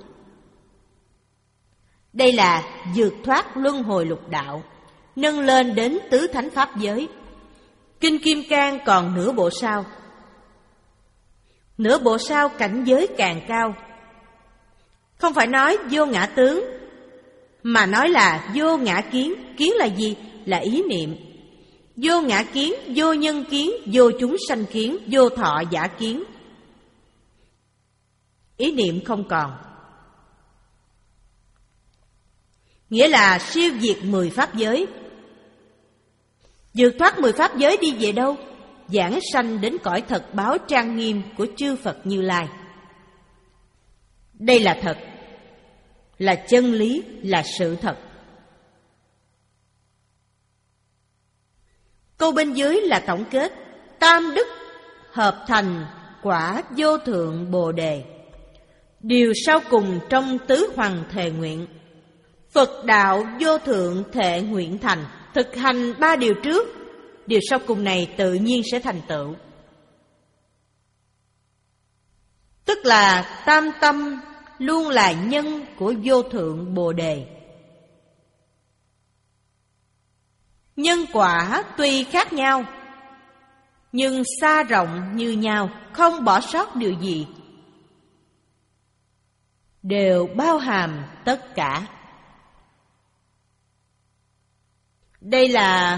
Đây là vượt thoát luân hồi lục đạo, nâng lên đến tứ thánh pháp giới. Kinh Kim Cang còn nửa bộ sau. Nửa bộ sau cảnh giới càng cao. Không phải nói vô ngã tướng, mà nói là vô ngã kiến. Kiến là gì? Là ý niệm. Vô ngã kiến, vô nhân kiến, vô chúng sanh kiến, vô thọ giả kiến. Ý niệm không còn. Nghĩa là siêu diệt mười pháp giới. Vượt thoát mười pháp giới đi về đâu? Giảng sanh đến cõi thật báo trang nghiêm của chư Phật Như Lai. Đây là thật, là chân lý, là sự thật. Câu bên dưới là tổng kết. Tam đức hợp thành quả vô thượng Bồ Đề. Điều sau cùng trong tứ hoằng thề nguyện. Phật đạo vô thượng thệ nguyện thành. Thực hành ba điều trước, điều sau cùng này tự nhiên sẽ thành tựu. Tức là tam tâm luôn là nhân của vô thượng Bồ Đề. Nhân quả tuy khác nhau, nhưng xa rộng như nhau, không bỏ sót điều gì, đều bao hàm tất cả. Đây là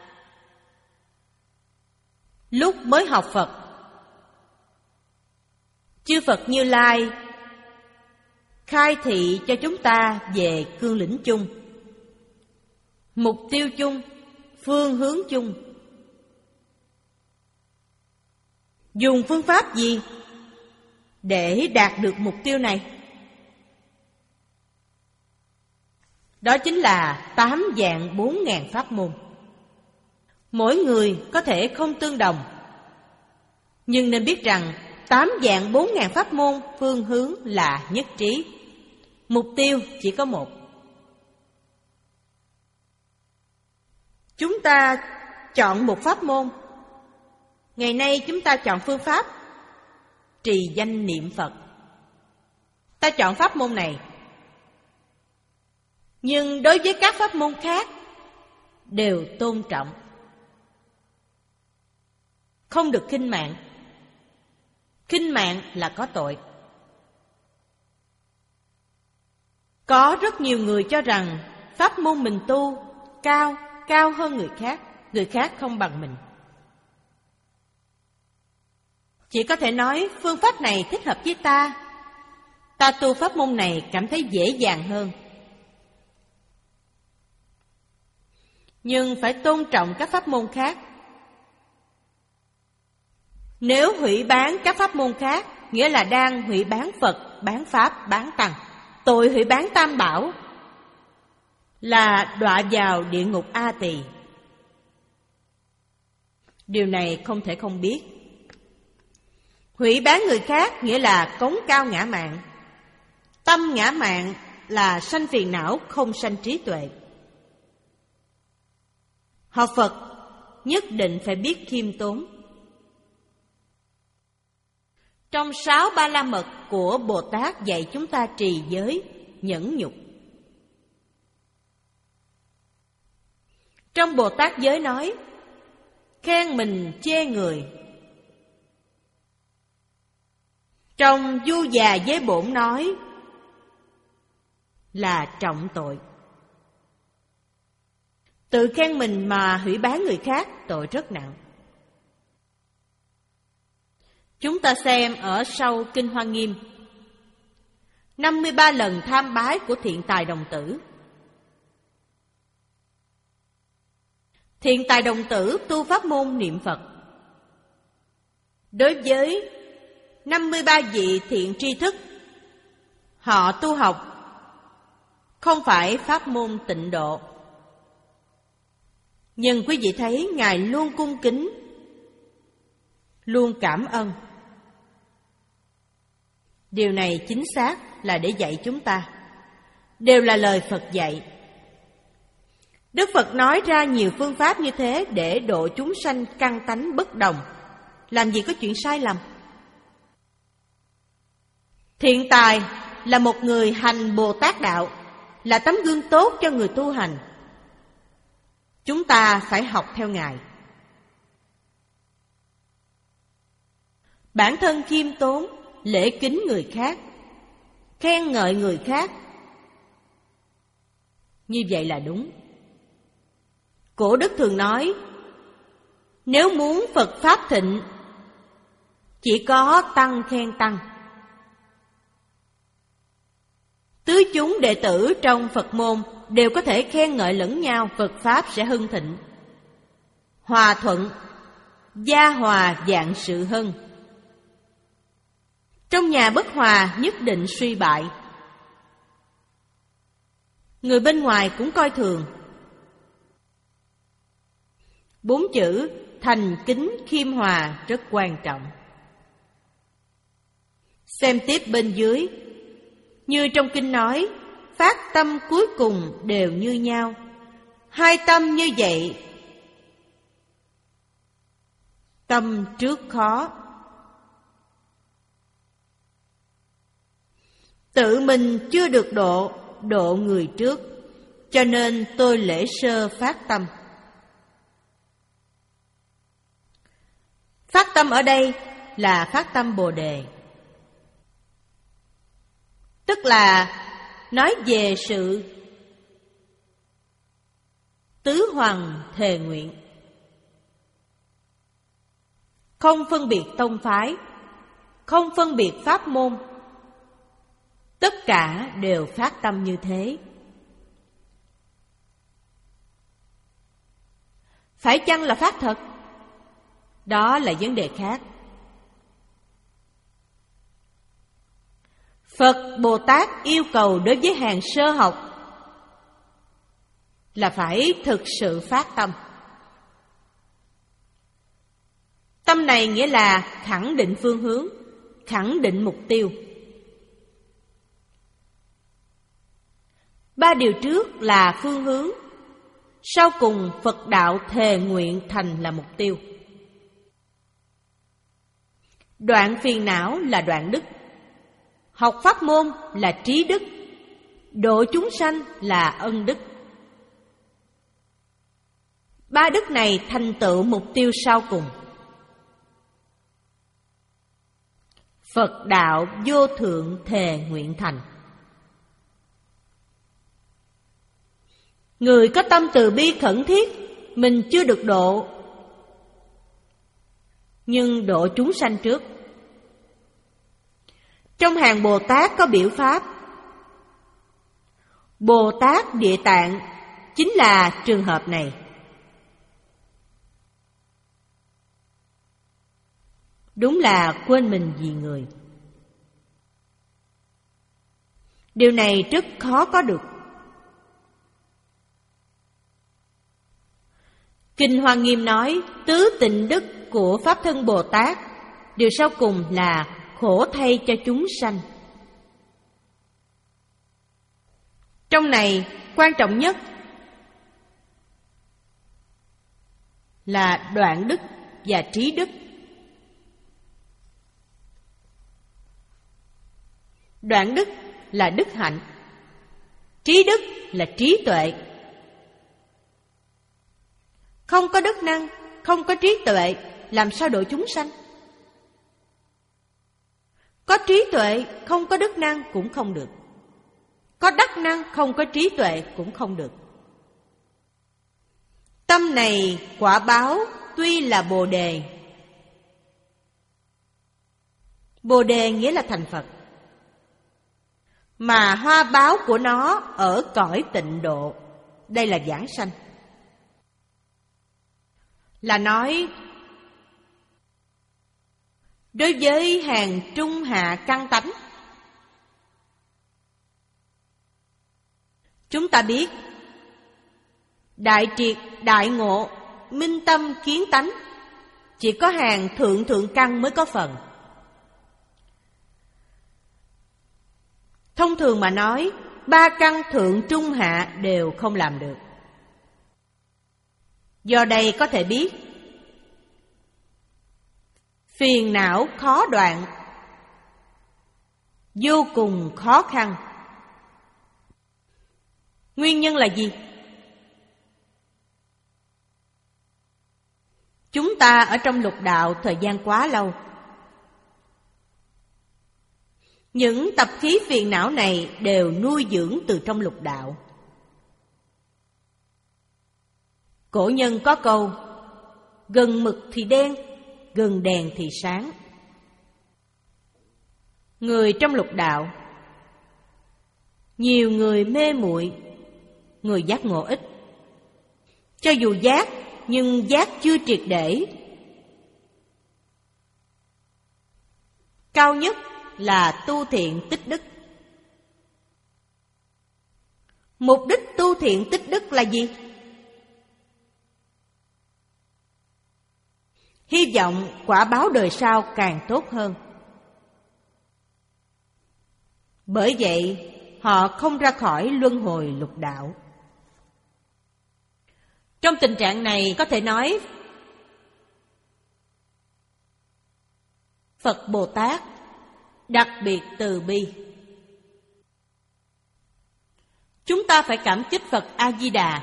lúc mới học Phật, chư Phật Như Lai khai thị cho chúng ta về cương lĩnh chung, mục tiêu chung, phương hướng chung. Dùng phương pháp gì để đạt được mục tiêu này? Đó chính là tám vạn bốn ngàn pháp môn. Mỗi người có thể không tương đồng, nhưng nên biết rằng tám vạn bốn ngàn pháp môn phương hướng là nhất trí. Mục tiêu chỉ có một. Chúng ta chọn một pháp môn. Ngày nay chúng ta chọn phương pháp trì danh niệm Phật. Ta chọn pháp môn này, nhưng đối với các pháp môn khác đều tôn trọng, không được khinh mạng. Khinh mạng là có tội. Có rất nhiều người cho rằng pháp môn mình tu cao, cao hơn người khác, người khác không bằng mình. Chỉ có thể nói phương pháp này thích hợp với ta, ta tu pháp môn này cảm thấy dễ dàng hơn. Nhưng phải tôn trọng các pháp môn khác. Nếu hủy bán các pháp môn khác, nghĩa là đang hủy bán Phật, bán Pháp, bán Tăng. Tội hủy bán Tam Bảo. là đọa vào địa ngục A Tỳ. Điều này không thể không biết. Hủy bán người khác nghĩa là cống cao ngã mạn. Tâm ngã mạn là sanh phiền não, không sanh trí tuệ. Học Phật nhất định phải biết khiêm tốn. Trong sáu ba la mật của Bồ Tát dạy chúng ta trì giới, nhẫn nhục. Trong Bồ Tát giới nói, khen mình chê người. Trong Du Già Giới Bổn nói là trọng tội. Tự khen mình mà hủy báng người khác, tội rất nặng. Chúng ta xem ở sau Kinh Hoa Nghiêm, năm mươi ba lần tham bái của Thiện Tài Đồng Tử. Thiện Tài Đồng Tử tu pháp môn niệm Phật. Đối với năm mươi ba vị thiện tri thức, họ tu học không phải pháp môn tịnh độ. Nhưng quý vị thấy Ngài luôn cung kính, luôn cảm ơn. Điều này chính xác là để dạy chúng ta, đều là lời Phật dạy. Đức Phật nói ra nhiều phương pháp như thế để độ chúng sanh căn tánh bất đồng. Làm gì có chuyện sai lầm. Thiện Tài là một người hành Bồ Tát đạo, là tấm gương tốt cho người tu hành. Chúng ta phải học theo Ngài. Bản thân khiêm tốn, lễ kính người khác, khen ngợi người khác, như vậy là đúng. Cổ đức thường nói, nếu muốn Phật Pháp thịnh, chỉ có tăng khen tăng. Tứ chúng đệ tử trong Phật môn đều có thể khen ngợi lẫn nhau, Phật Pháp sẽ hưng thịnh. Hòa thuận, gia hòa vạn sự hưng. Trong nhà bất hòa nhất định suy bại. Người bên ngoài cũng coi thường. Bốn chữ thành kính khiêm hòa rất quan trọng. Xem tiếp bên dưới. Như trong kinh nói, phát tâm cuối cùng đều như nhau. Hai tâm như vậy, tâm trước khó. Tự mình chưa được độ, độ người trước, cho nên tôi lễ sơ phát tâm. Phát tâm ở đây là phát tâm Bồ Đề, tức là nói về sự tứ hoằng thề nguyện, không phân biệt tông phái, không phân biệt pháp môn, tất cả đều phát tâm như thế. Phải chăng là phát thật? Đó là vấn đề khác. Phật Bồ Tát yêu cầu đối với hàng sơ học là phải thực sự phát tâm. Tâm này nghĩa là khẳng định phương hướng, khẳng định mục tiêu. Ba điều trước là phương hướng, sau cùng Phật đạo thề nguyện thành là mục tiêu. Đoạn phiền não là đoạn đức, học pháp môn là trí đức, độ chúng sanh là ân đức. Ba đức này thành tựu mục tiêu sau cùng. Phật đạo vô thượng thề nguyện thành. Người có tâm từ bi khẩn thiết, mình chưa được độ, nhưng độ chúng sanh trước. Trong hàng Bồ Tát có biểu pháp. Bồ Tát Địa Tạng chính là trường hợp này. Đúng là quên mình vì người. Điều này rất khó có được. Kinh Hoa Nghiêm nói tứ tịnh đức của Pháp Thân Bồ Tát, điều sau cùng là khổ thay cho chúng sanh. Trong này quan trọng nhất là đoạn đức và trí đức. Đoạn đức là đức hạnh, trí đức là trí tuệ. Không có đức năng, không có trí tuệ, làm sao độ chúng sanh? Có trí tuệ, không có đức năng cũng không được. Có đắc năng, không có trí tuệ cũng không được. Tâm này quả báo tuy là Bồ Đề. Bồ Đề nghĩa là thành Phật, mà hoa báo của nó ở cõi tịnh độ. Đây là giảng sanh, là nói đối với hàng trung hạ căn tánh. Chúng ta biết đại triệt, đại ngộ, minh tâm, kiến tánh, chỉ có hàng thượng thượng căn mới có phần. Thông thường mà nói, ba căn thượng trung hạ đều không làm được. Do đây có thể biết phiền não khó đoạn, vô cùng khó khăn. Nguyên nhân là gì? Chúng ta ở trong lục đạo thời gian quá lâu. Những tập khí phiền não này đều nuôi dưỡng từ trong lục đạo. Cổ nhân có câu: gần mực thì đen, gần đèn thì sáng. Người trong lục đạo, nhiều người mê muội, người giác ngộ ít. Cho dù giác, nhưng giác chưa triệt để. Cao nhất là tu thiện tích đức. Mục đích tu thiện tích đức là gì? Hy vọng quả báo đời sau càng tốt hơn. Bởi vậy, họ không ra khỏi luân hồi lục đạo. Trong tình trạng này có thể nói Phật Bồ Tát đặc biệt từ bi. Chúng ta phải cảm kích Phật A-di-đà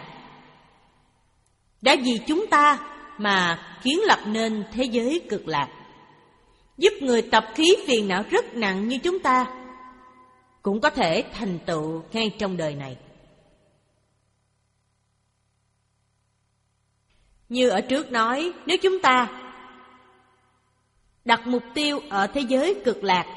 đã vì chúng ta mà kiến lập nên thế giới cực lạc, giúp người tập khí phiền não rất nặng như chúng ta cũng có thể thành tựu ngay trong đời này. Như ở trước nói, nếu chúng ta đặt mục tiêu ở thế giới cực lạc,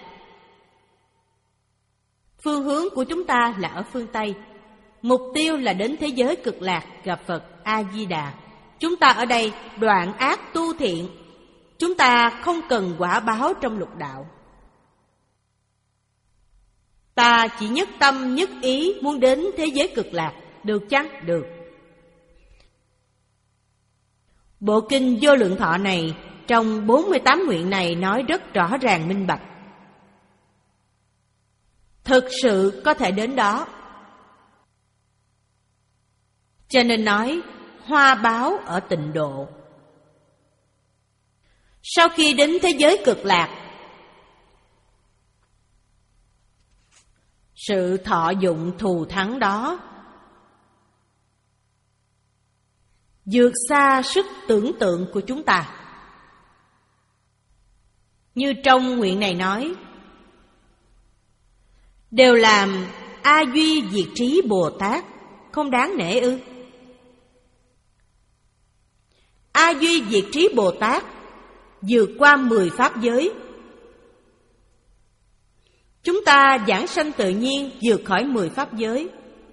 phương hướng của chúng ta là ở phương Tây, mục tiêu là đến thế giới cực lạc gặp Phật A-di-đà. Chúng ta ở đây đoạn ác tu thiện, chúng ta không cần quả báo trong lục đạo. Ta chỉ nhất tâm nhất ý muốn đến thế giới cực lạc, được chăng? Được. Bộ kinh Vô Lượng Thọ này, trong bốn mươi tám nguyện này nói rất rõ ràng minh bạch. Thực sự có thể đến đó. Cho nên nói hoa báo ở tịnh độ. Sau khi đến thế giới cực lạc, sự thọ dụng thù thắng đó vượt xa sức tưởng tượng của chúng ta. Như trong nguyện này nói, đều làm A Duy Diệt Trí Bồ Tát, không đáng nể ư? A Duy Diệt Trí Bồ Tát vượt qua mười pháp giới. Chúng ta giảng sanh tự nhiên vượt khỏi mười pháp giới.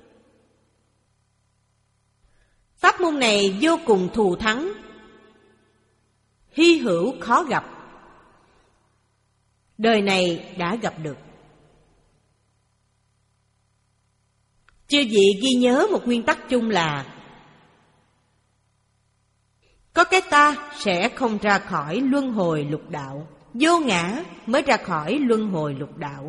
Pháp môn này vô cùng thù thắng, hy hữu khó gặp. Đời này đã gặp được. Chư vị ghi nhớ một nguyên tắc chung là Có cái ta sẽ không ra khỏi luân hồi lục đạo, vô ngã mới ra khỏi luân hồi lục đạo.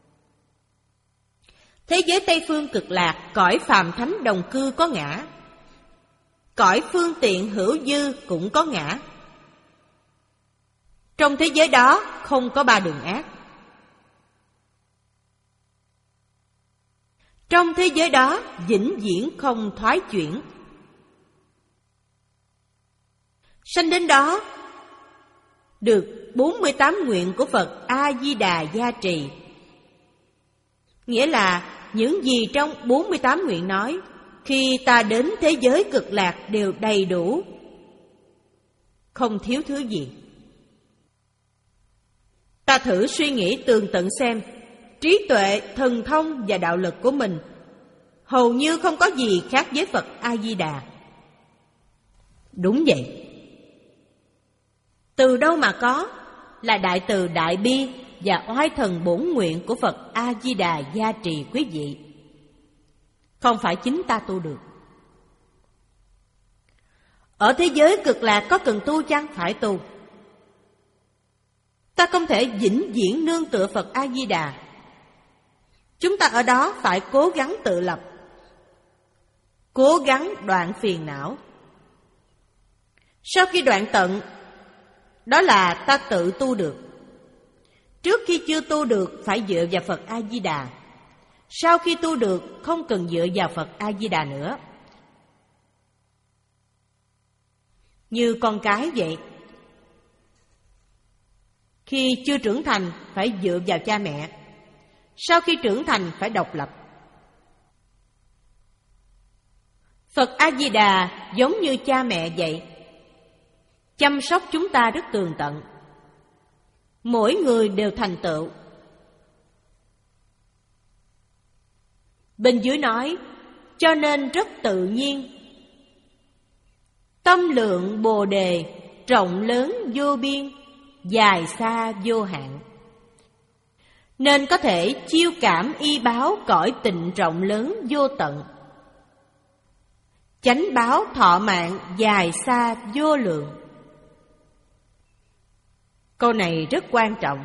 Thế giới Tây Phương Cực Lạc, cõi phàm thánh đồng cư có ngã, cõi phương tiện hữu dư cũng có ngã. Trong thế giới đó không có ba đường ác. Trong thế giới đó vĩnh viễn không thoái chuyển. Sanh đến đó được bốn mươi tám nguyện của Phật A-di-đà gia trì. Nghĩa là những gì trong bốn mươi tám nguyện nói, khi ta đến thế giới cực lạc đều đầy đủ, không thiếu thứ gì. Ta thử suy nghĩ tường tận xem, trí tuệ, thần thông và đạo lực của mình hầu như không có gì khác với Phật A-di-đà. Đúng vậy. Từ đâu mà có? Là đại từ đại bi và oai thần bổn nguyện của Phật A-di-đà gia trì quý vị. Không phải chính ta tu được. Ở thế giới cực lạc có cần tu chăng? Phải tu. Ta không thể vĩnh viễn nương tựa Phật A-di-đà. Chúng ta ở đó phải cố gắng tự lập, cố gắng đoạn phiền não. Sau khi đoạn tận, đó là ta tự tu được. Trước khi chưa tu được phải dựa vào Phật A-di-đà. Sau khi tu được không cần dựa vào Phật A-di-đà nữa. Như con cái vậy, khi chưa trưởng thành phải dựa vào cha mẹ. Sau khi trưởng thành phải độc lập. Phật A-di-đà giống như cha mẹ vậy, chăm sóc chúng ta rất tường tận. Mỗi người đều thành tựu. Bên dưới nói, cho nên rất tự nhiên. Tâm lượng Bồ Đề rộng lớn vô biên, dài xa vô hạn. Nên có thể chiêu cảm y báo cõi tịnh rộng lớn vô tận. Chánh báo thọ mạng dài xa vô lượng. Câu này rất quan trọng.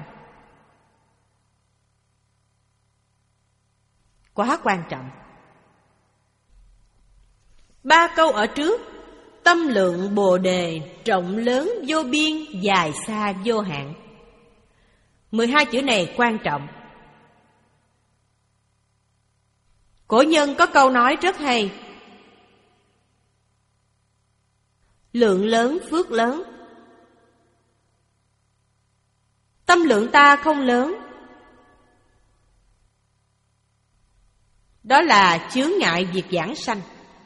Quá quan trọng. Ba câu ở trước, tâm lượng Bồ Đề rộng lớn vô biên, dài xa vô hạn. Mười hai chữ này quan trọng. Cổ nhân có câu nói rất hay: lượng lớn phước lớn. Tâm lượng ta không lớn, đó là chướng ngại việc giảng sanh.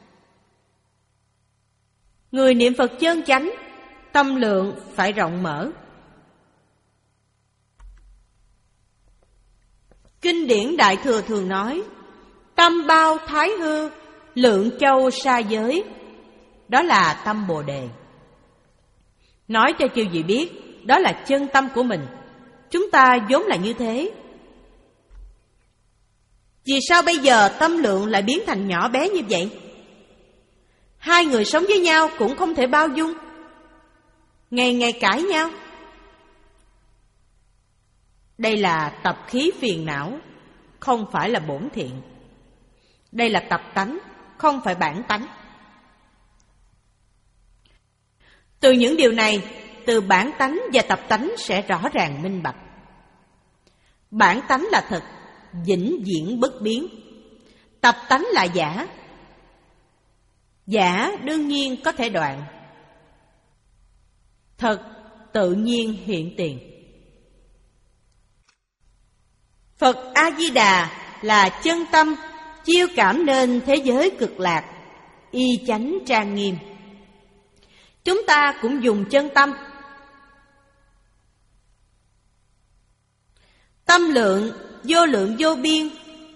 Người niệm Phật chân chánh, tâm lượng phải rộng mở. Kinh điển Đại Thừa thường nói, tâm bao thái hư, lượng châu sa giới. Đó là tâm Bồ Đề. Nói cho chư vị biết, đó là chân tâm của mình. Chúng ta vốn là như thế. Vì sao bây giờ tâm lượng lại biến thành nhỏ bé như vậy? Hai người sống với nhau cũng không thể bao dung, ngày ngày cãi nhau. Đây là tập khí phiền não, không phải là bổn thiện. Đây là tập tánh, không phải bản tánh. Từ những điều này, từ bản tánh và tập tánh sẽ rõ ràng minh bạch. Bản tánh là thật, vĩnh viễn bất biến. Tập tánh là giả. Giả đương nhiên có thể đoạn. Thật tự nhiên hiện tiền. Phật A-di-đà là chân tâm chiêu cảm nên thế giới cực lạc, y chánh trang nghiêm. Chúng ta cũng dùng chân tâm. Tâm lượng vô lượng vô biên,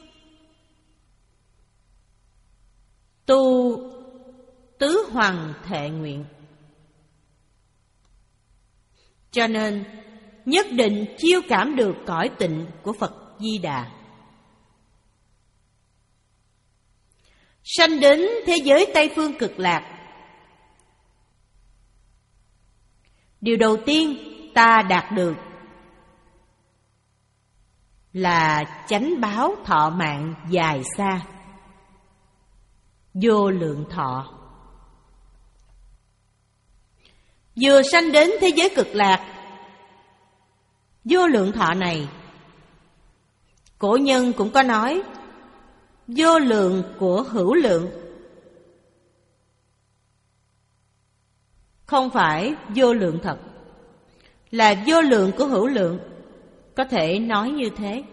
tu tứ hoằng thệ nguyện. Cho nên nhất định chiêu cảm được cõi tịnh của Phật Di Đà. Sanh đến thế giới Tây Phương Cực Lạc, Điều đầu tiên ta đạt được là chánh báo thọ mạng dài xa, vô lượng thọ. Vừa sanh đến thế giới cực lạc, vô lượng thọ này, cổ nhân cũng có nói, vô lượng của hữu lượng, không phải vô lượng thật, là vô lượng của hữu lượng, có thể nói như thế.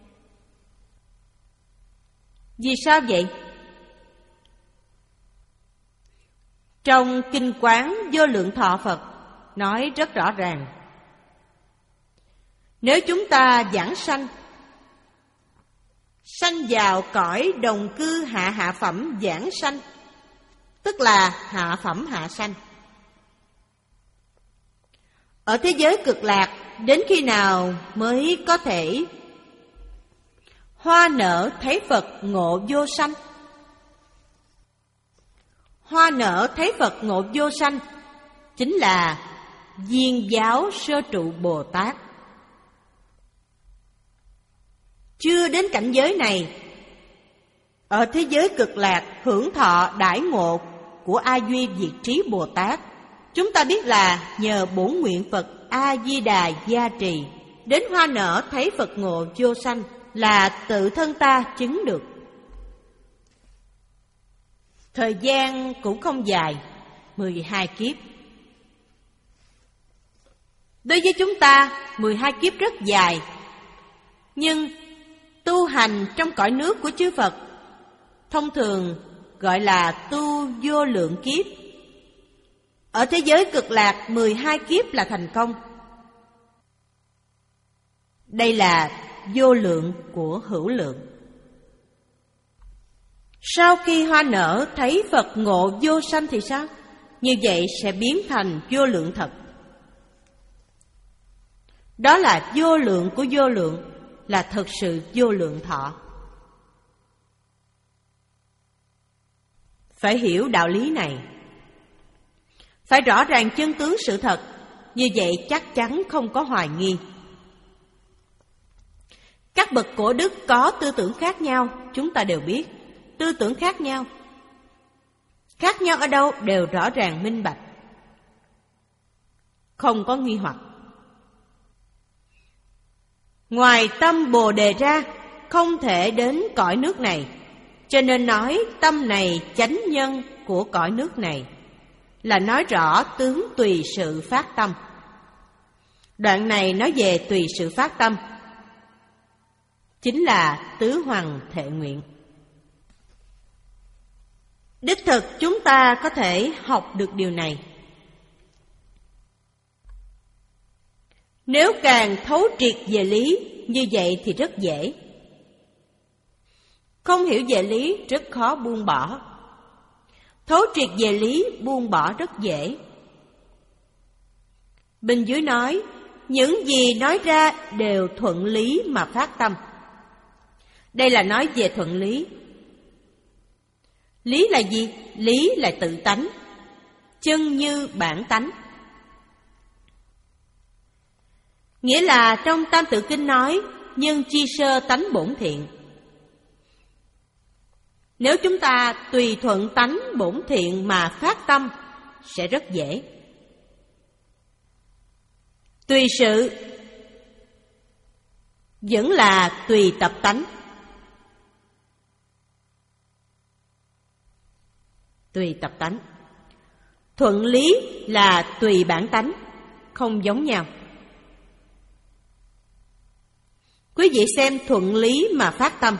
Vì sao vậy? Trong Kinh Quán Vô Lượng Thọ Phật nói rất rõ ràng, nếu chúng ta giảng sanh, sanh vào cõi đồng cư hạ hạ phẩm giảng sanh, tức là hạ phẩm hạ sanh. Ở thế giới cực lạc, đến khi nào mới có thể hoa nở thấy Phật ngộ vô sanh? Hoa nở thấy Phật ngộ vô sanh chính là Viên Giáo Sơ Trụ Bồ Tát. Chưa đến cảnh giới này, ở thế giới cực lạc hưởng thọ đãi ngộ của A Duy Diệt Trí Bồ Tát, chúng ta biết là nhờ bổn nguyện Phật A Di Đà gia trì, đến hoa nở thấy Phật ngộ vô sanh là tự thân ta chứng được. Thời gian cũng không dài, mười hai kiếp. Đối với chúng ta, mười hai kiếp rất dài, nhưng tu hành trong cõi nước của chư Phật thông thường gọi là tu vô lượng kiếp. Ở thế giới cực lạc, mười hai kiếp là thành công. Đây là vô lượng của hữu lượng. Sau khi hoa nở thấy Phật ngộ vô sanh thì sao? Như vậy sẽ biến thành vô lượng thật. Đó là vô lượng của vô lượng, là thực sự vô lượng thọ. Phải hiểu đạo lý này, phải rõ ràng chân tướng sự thật, như vậy chắc chắn không có hoài nghi. Các bậc cổ đức có tư tưởng khác nhau, chúng ta đều biết. Tư tưởng khác nhau. Khác nhau ở đâu đều rõ ràng minh bạch, không có nghi hoặc. Ngoài tâm Bồ Đề ra, không thể đến cõi nước này, cho nên nói tâm này chánh nhân của cõi nước này, là nói rõ tướng tùy sự phát tâm. Đoạn này nói về tùy sự phát tâm, chính là tứ hoằng thệ nguyện. Đích thực chúng ta có thể học được điều này. Nếu càng thấu triệt về lý, như vậy thì rất dễ. Không hiểu về lý rất khó buông bỏ. Thấu triệt về lý buông bỏ rất dễ. Bên dưới nói, những gì nói ra đều thuận lý mà phát tâm. Đây là nói về thuận lý. Lý là gì? Lý là tự tánh, chân như bản tánh. Nghĩa là trong Tam Tự Kinh nói, nhân chi sơ tánh bổn thiện. Nếu chúng ta tùy thuận tánh bổn thiện mà phát tâm, sẽ rất dễ. Tùy sự vẫn là tùy tập tánh. Tùy tập tánh. Thuận lý là tùy bản tánh, không giống nhau. Quý vị xem thuận lý mà phát tâm.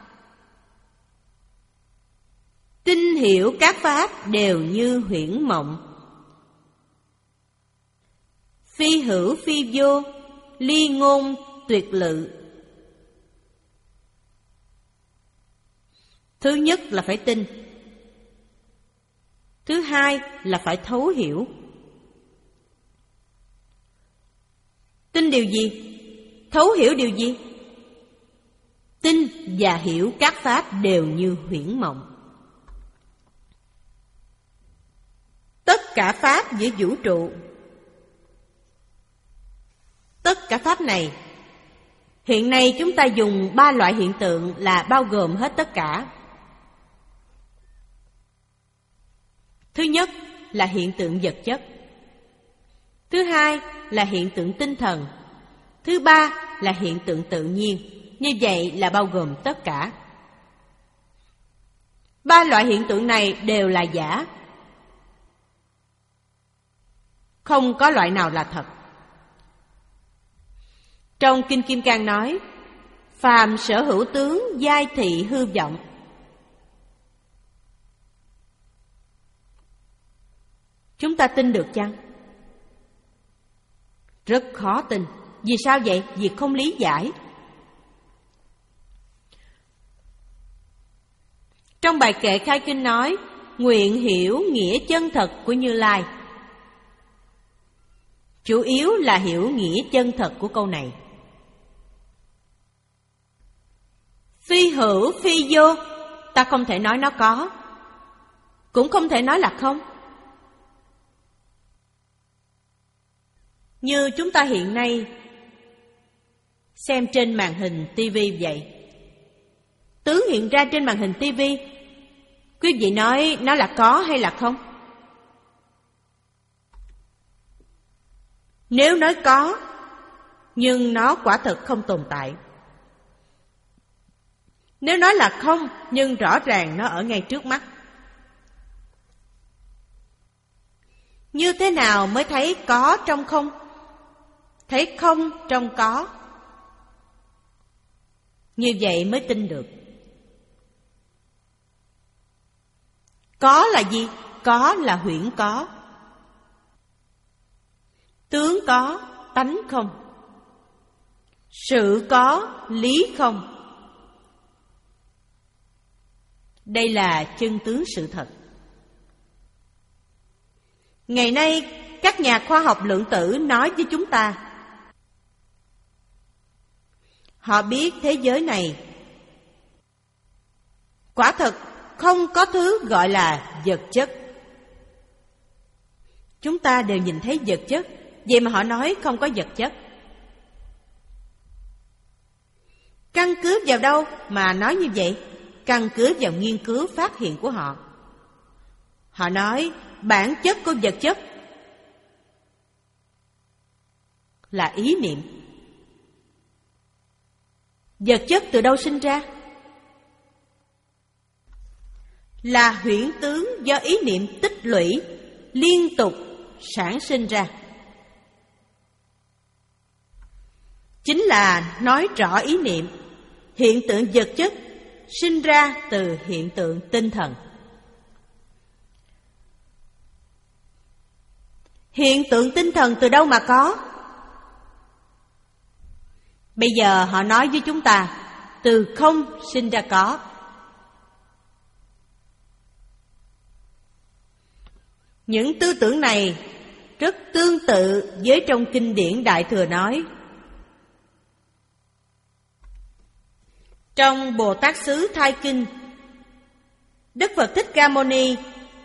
Tinh hiểu các pháp đều như huyễn mộng. Phi hữu phi vô, ly ngôn tuyệt lự. Thứ nhất là phải tin. Thứ hai là phải thấu hiểu. Tin điều gì? Thấu hiểu điều gì? Tin và hiểu các pháp đều như huyễn mộng. Tất cả pháp giữa vũ trụ tất cả pháp này. Hiện nay chúng ta dùng ba loại hiện tượng là bao gồm hết tất cả. Thứ nhất là hiện tượng vật chất. Thứ hai là hiện tượng tinh thần. Thứ ba là hiện tượng tự nhiên. Như vậy là bao gồm tất cả. Ba loại hiện tượng này đều là giả. Không có loại nào là thật. Trong Kinh Kim Cang nói, phàm sở hữu tướng giai thị hư vọng. Chúng ta tin được chăng? Rất khó tin. Vì sao vậy? Vì không lý giải. Trong bài kệ khai kinh nói, nguyện hiểu nghĩa chân thật của Như Lai. Chủ yếu là hiểu nghĩa chân thật của câu này. Phi hữu phi vô, ta không thể nói nó có, cũng không thể nói là không. Như chúng ta hiện nay xem trên màn hình tivi vậy. Tướng hiện ra trên màn hình tivi, quý vị nói nó là có hay là không? Nếu nói có, nhưng nó quả thực không tồn tại. Nếu nói là không, nhưng rõ ràng nó ở ngay trước mắt. Như thế nào mới thấy có trong không? Thấy không trong có. Như vậy mới tin được. Có là gì? Có là huyễn có. Tướng có, tánh không. Sự có, lý không. Đây là chân tướng sự thật. Ngày nay, các nhà khoa học lượng tử nói với chúng ta, họ biết thế giới này quả thật không có thứ gọi là vật chất. Chúng ta đều nhìn thấy vật chất, vậy mà họ nói không có vật chất. Căn cứ vào đâu mà nói như vậy? Căn cứ vào nghiên cứu phát hiện của họ. Họ nói bản chất của vật chất là ý niệm. Vật chất từ đâu sinh ra? Là huyễn tướng do ý niệm tích lũy liên tục sản sinh ra. Chính là nói rõ ý niệm. Hiện tượng vật chất sinh ra từ hiện tượng tinh thần. Hiện tượng tinh thần từ đâu mà có? Bây giờ họ nói với chúng ta, từ không sinh ra có. Những tư tưởng này rất tương tự với trong kinh điển Đại Thừa nói. Trong Bồ Tát Xứ Thai Kinh, Đức Phật Thích Ca Mâu Ni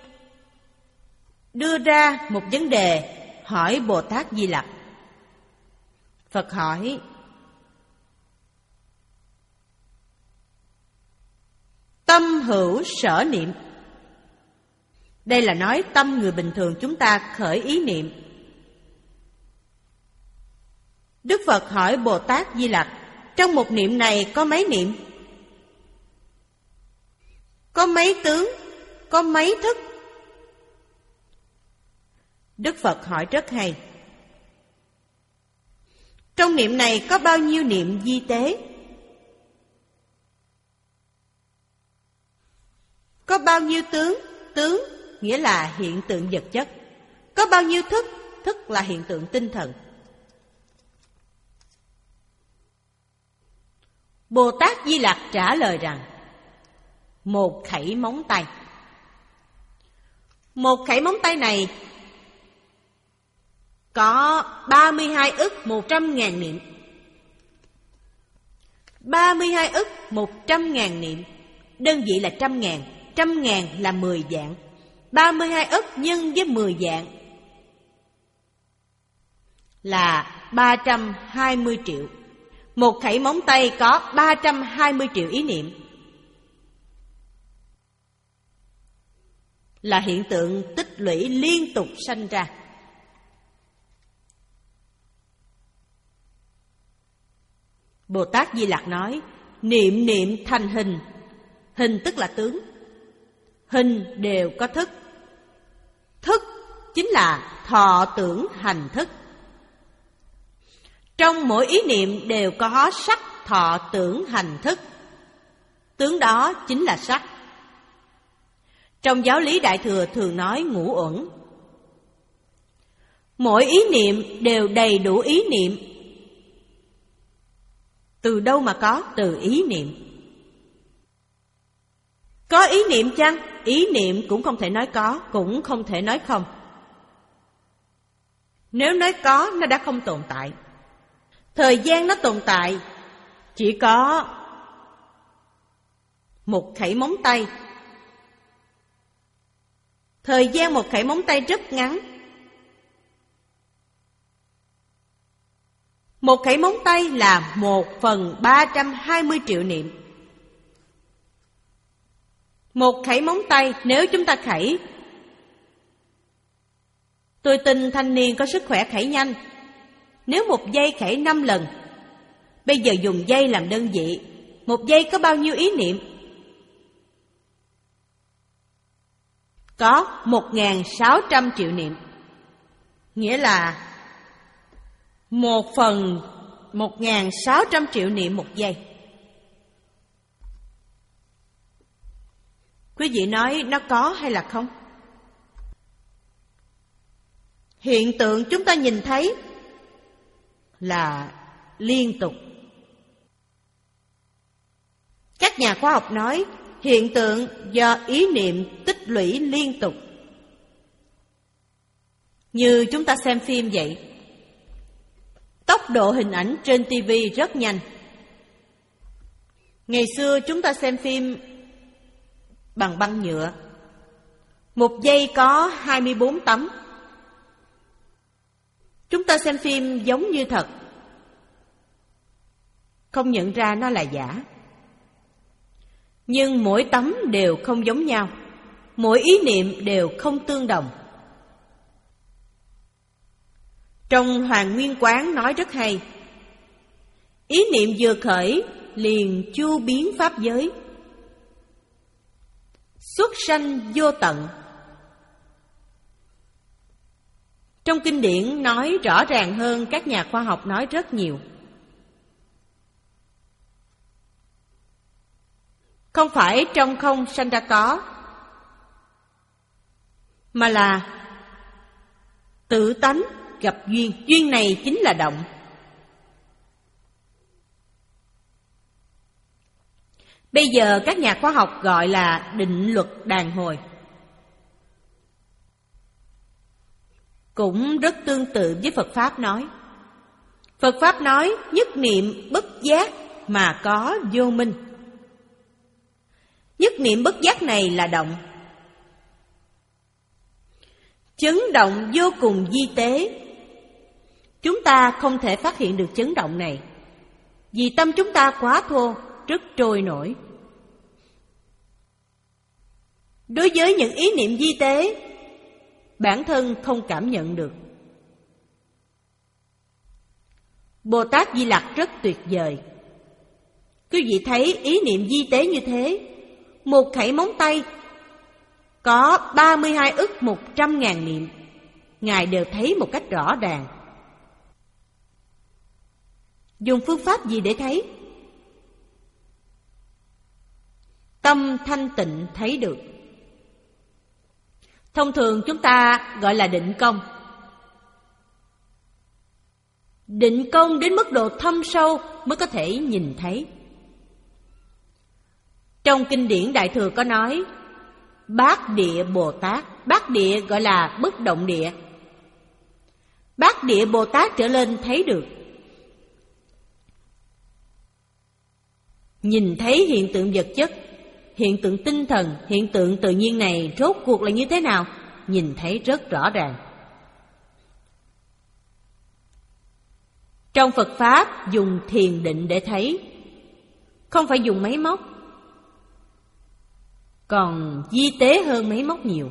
đưa ra một vấn đề hỏi Bồ Tát Di Lặc. Phật hỏi: tâm hữu sở niệm. Đây là nói tâm người bình thường chúng ta khởi ý niệm. Đức Phật hỏi Bồ Tát Di Lặc, trong một niệm này có mấy niệm? Có mấy tướng? Có mấy thức? Đức Phật hỏi rất hay. Trong niệm này có bao nhiêu niệm vi tế? Có bao nhiêu tướng? Tướng nghĩa là hiện tượng vật chất. Có bao nhiêu thức? Thức là hiện tượng tinh thần. Bồ Tát Di Lặc trả lời rằng: một khẩy móng tay. Một khẩy móng tay này có ba mươi hai ức một trăm ngàn niệm. Ba mươi hai ức một trăm ngàn niệm. Đơn vị là trăm ngàn. Trăm ngàn là mười vạn. Ba mươi hai ức nhân với mười vạn là ba trăm hai mươi triệu. Một khẩy móng tay có ba trăm hai mươi triệu ý niệm. Là hiện tượng tích lũy liên tục sanh ra. Bồ Tát Di Lặc nói, niệm niệm thành hình. Hình tức là tướng. Hình đều có thức. Thức chính là thọ tưởng hành thức. Trong mỗi ý niệm đều có sắc thọ tưởng hành thức. Tướng đó chính là sắc. Trong giáo lý Đại Thừa thường nói ngũ uẩn. Mỗi ý niệm đều đầy đủ ý niệm. Từ đâu mà có? Từ ý niệm. Có ý niệm chăng? Ý niệm cũng không thể nói có, cũng không thể nói không. Nếu nói có, nó đã không tồn tại. Thời gian nó tồn tại chỉ có một khẩy móng tay. Thời gian một khẩy móng tay rất ngắn. Một khẩy móng tay là một phần ba trăm hai mươi triệu niệm. Một khẩy móng tay nếu chúng ta khẩy, tôi tin thanh niên có sức khỏe khẩy nhanh. Nếu một giây khẩy năm lần, bây giờ dùng giây làm đơn vị, một giây có bao nhiêu ý niệm? Có một nghìn sáu trăm triệu niệm. Nghĩa là một phần một nghìn sáu trăm triệu niệm một giây. Quý vị nói nó có hay là không? Hiện tượng chúng ta nhìn thấy là liên tục. Các nhà khoa học nói hiện tượng do ý niệm tích lũy liên tục. Như chúng ta xem phim vậy, tốc độ hình ảnh trên ti vi rất nhanh. Ngày xưa chúng ta xem phim bằng băng nhựa, một giây có hai mươi bốn tấm. Chúng ta xem phim giống như thật, không nhận ra nó là giả. Nhưng mỗi tấm đều không giống nhau, mỗi ý niệm đều không tương đồng. Trong Hoàng Nguyên Quán nói rất hay, ý niệm vừa khởi liền chu biến pháp giới, xuất sanh vô tận. Trong kinh điển nói rõ ràng hơn các nhà khoa học nói rất nhiều. Không phải trong không sanh ra có, mà là tự tánh gặp duyên. Duyên này chính là động. Bây giờ các nhà khoa học gọi là định luật đàn hồi. Cũng rất tương tự với Phật Pháp nói. Phật Pháp nói nhất niệm bất giác mà có vô minh. Nhất niệm bất giác này là động. Chấn động vô cùng vi tế. Chúng ta không thể phát hiện được chấn động này, vì tâm chúng ta quá thô, rất trôi nổi. Đối với những ý niệm vi tế, bản thân không cảm nhận được. Bồ Tát Di Lặc rất tuyệt vời. Quý vị thấy ý niệm vi tế như thế, một khẩy móng tay có ba mươi hai ức một trăm ngàn niệm, Ngài đều thấy một cách rõ ràng. Dùng phương pháp gì để thấy? Tâm thanh tịnh thấy được. Thông thường chúng ta gọi là định công. Định công đến mức độ thâm sâu mới có thể nhìn thấy. Trong kinh điển Đại Thừa có nói Bát Địa Bồ Tát. Bát Địa gọi là bất động địa. Bát Địa Bồ Tát trở lên thấy được. Nhìn thấy hiện tượng vật chất, hiện tượng tinh thần, hiện tượng tự nhiên này rốt cuộc là như thế nào? Nhìn thấy rất rõ ràng. Trong Phật Pháp dùng thiền định để thấy, không phải dùng máy móc, còn vi tế hơn máy móc nhiều.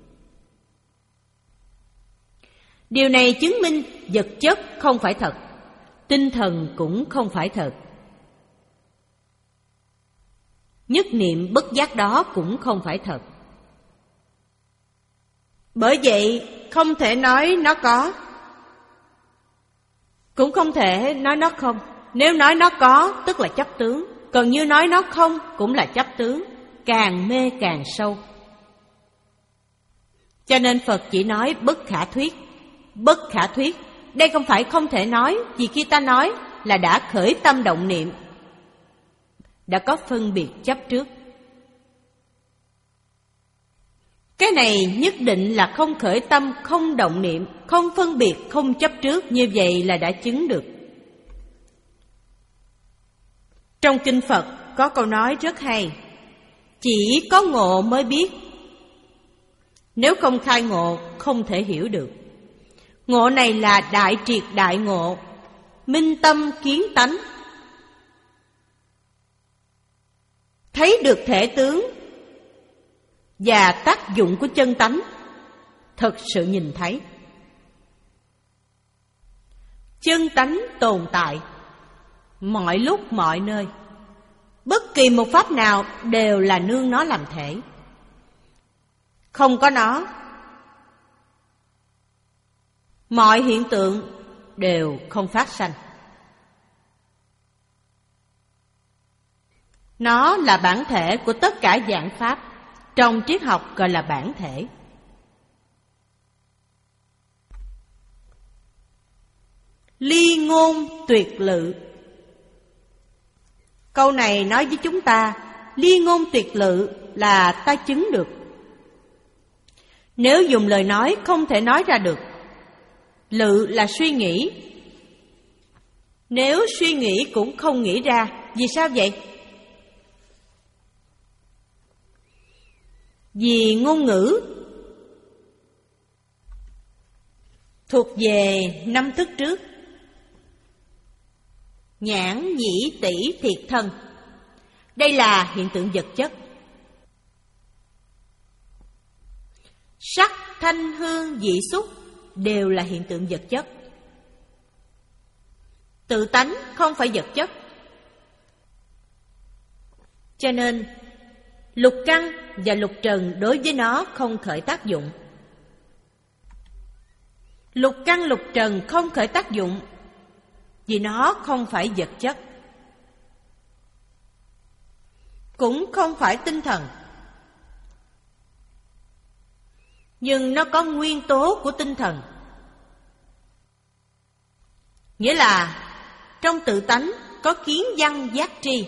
Điều này chứng minh vật chất không phải thật, tinh thần cũng không phải thật. Nhất niệm bất giác đó cũng không phải thật. Bởi vậy không thể nói nó có, cũng không thể nói nó không. Nếu nói nó có tức là chấp tướng, còn như nói nó không cũng là chấp tướng, càng mê càng sâu. Cho nên Phật chỉ nói bất khả thuyết. Bất khả thuyết, đây không phải không thể nói, vì khi ta nói là đã khởi tâm động niệm, đã có phân biệt chấp trước. Cái này nhất định là không khởi tâm, không động niệm, không phân biệt, không chấp trước, như vậy là đã chứng được. Trong kinh Phật có câu nói rất hay: chỉ có ngộ mới biết, nếu không khai ngộ không thể hiểu được. Ngộ này là đại triệt đại ngộ, minh tâm kiến tánh, thấy được thể tướng và tác dụng của chân tánh, thật sự nhìn thấy. Chân tánh tồn tại mọi lúc mọi nơi, bất kỳ một pháp nào đều là nương nó làm thể. Không có nó, mọi hiện tượng đều không phát sanh. Nó là bản thể của tất cả dạng pháp, trong triết học gọi là bản thể. Ly ngôn tuyệt lự. Câu này nói với chúng ta, ly ngôn tuyệt lự là ta chứng được. Nếu dùng lời nói không thể nói ra được. Lự là suy nghĩ. Nếu suy nghĩ cũng không nghĩ ra, vì sao vậy? Vì ngôn ngữ thuộc về năm thức trước: nhãn, nhĩ, tỷ, thiệt, thân. Đây là hiện tượng vật chất. Sắc, thanh, hương, vị, xúc đều là hiện tượng vật chất. Tự tánh không phải vật chất. Cho nên lục căn và lục trần đối với nó không khởi tác dụng. Lục căn lục trần không khởi tác dụng vì nó không phải vật chất, cũng không phải tinh thần. Nhưng nó có nguyên tố của tinh thần. Nghĩa là trong tự tánh có kiến văn giác tri.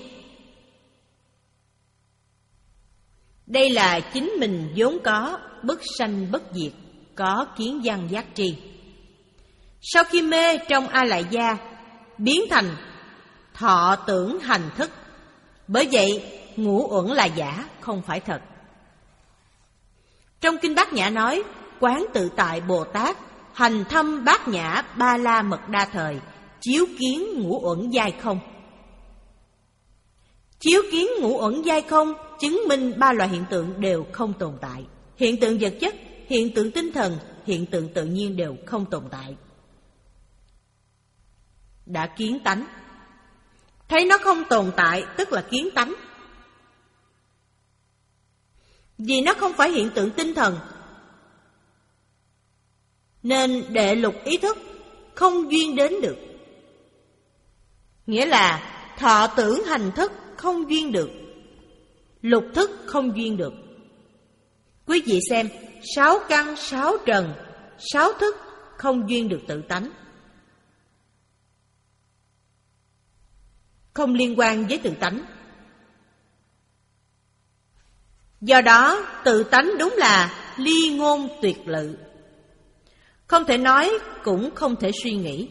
Đây là chính mình vốn có, bất sanh bất diệt, có kiến văn giác tri. Sau khi mê trong A Lại Gia, biến thành thọ tưởng hành thức. Bởi vậy ngũ uẩn là giả, không phải thật. Trong kinh Bát Nhã nói, quán tự tại Bồ Tát hành thâm Bát Nhã Ba La Mật Đa Thời, chiếu kiến ngũ uẩn giai không. Chiếu kiến ngũ uẩn giai không chứng minh ba loại hiện tượng đều không tồn tại. Hiện tượng vật chất, hiện tượng tinh thần, hiện tượng tự nhiên đều không tồn tại. Đã kiến tánh. Thấy nó không tồn tại tức là kiến tánh. Vì nó không phải hiện tượng tinh thần, nên đệ lục ý thức không duyên đến được. Nghĩa là thọ tưởng hành thức không duyên được, lục thức không duyên được. Quý vị xem, sáu căn, sáu trần, sáu thức không duyên được tự tánh, không liên quan với tự tánh. Do đó tự tánh đúng là ly ngôn tuyệt lự, không thể nói cũng không thể suy nghĩ.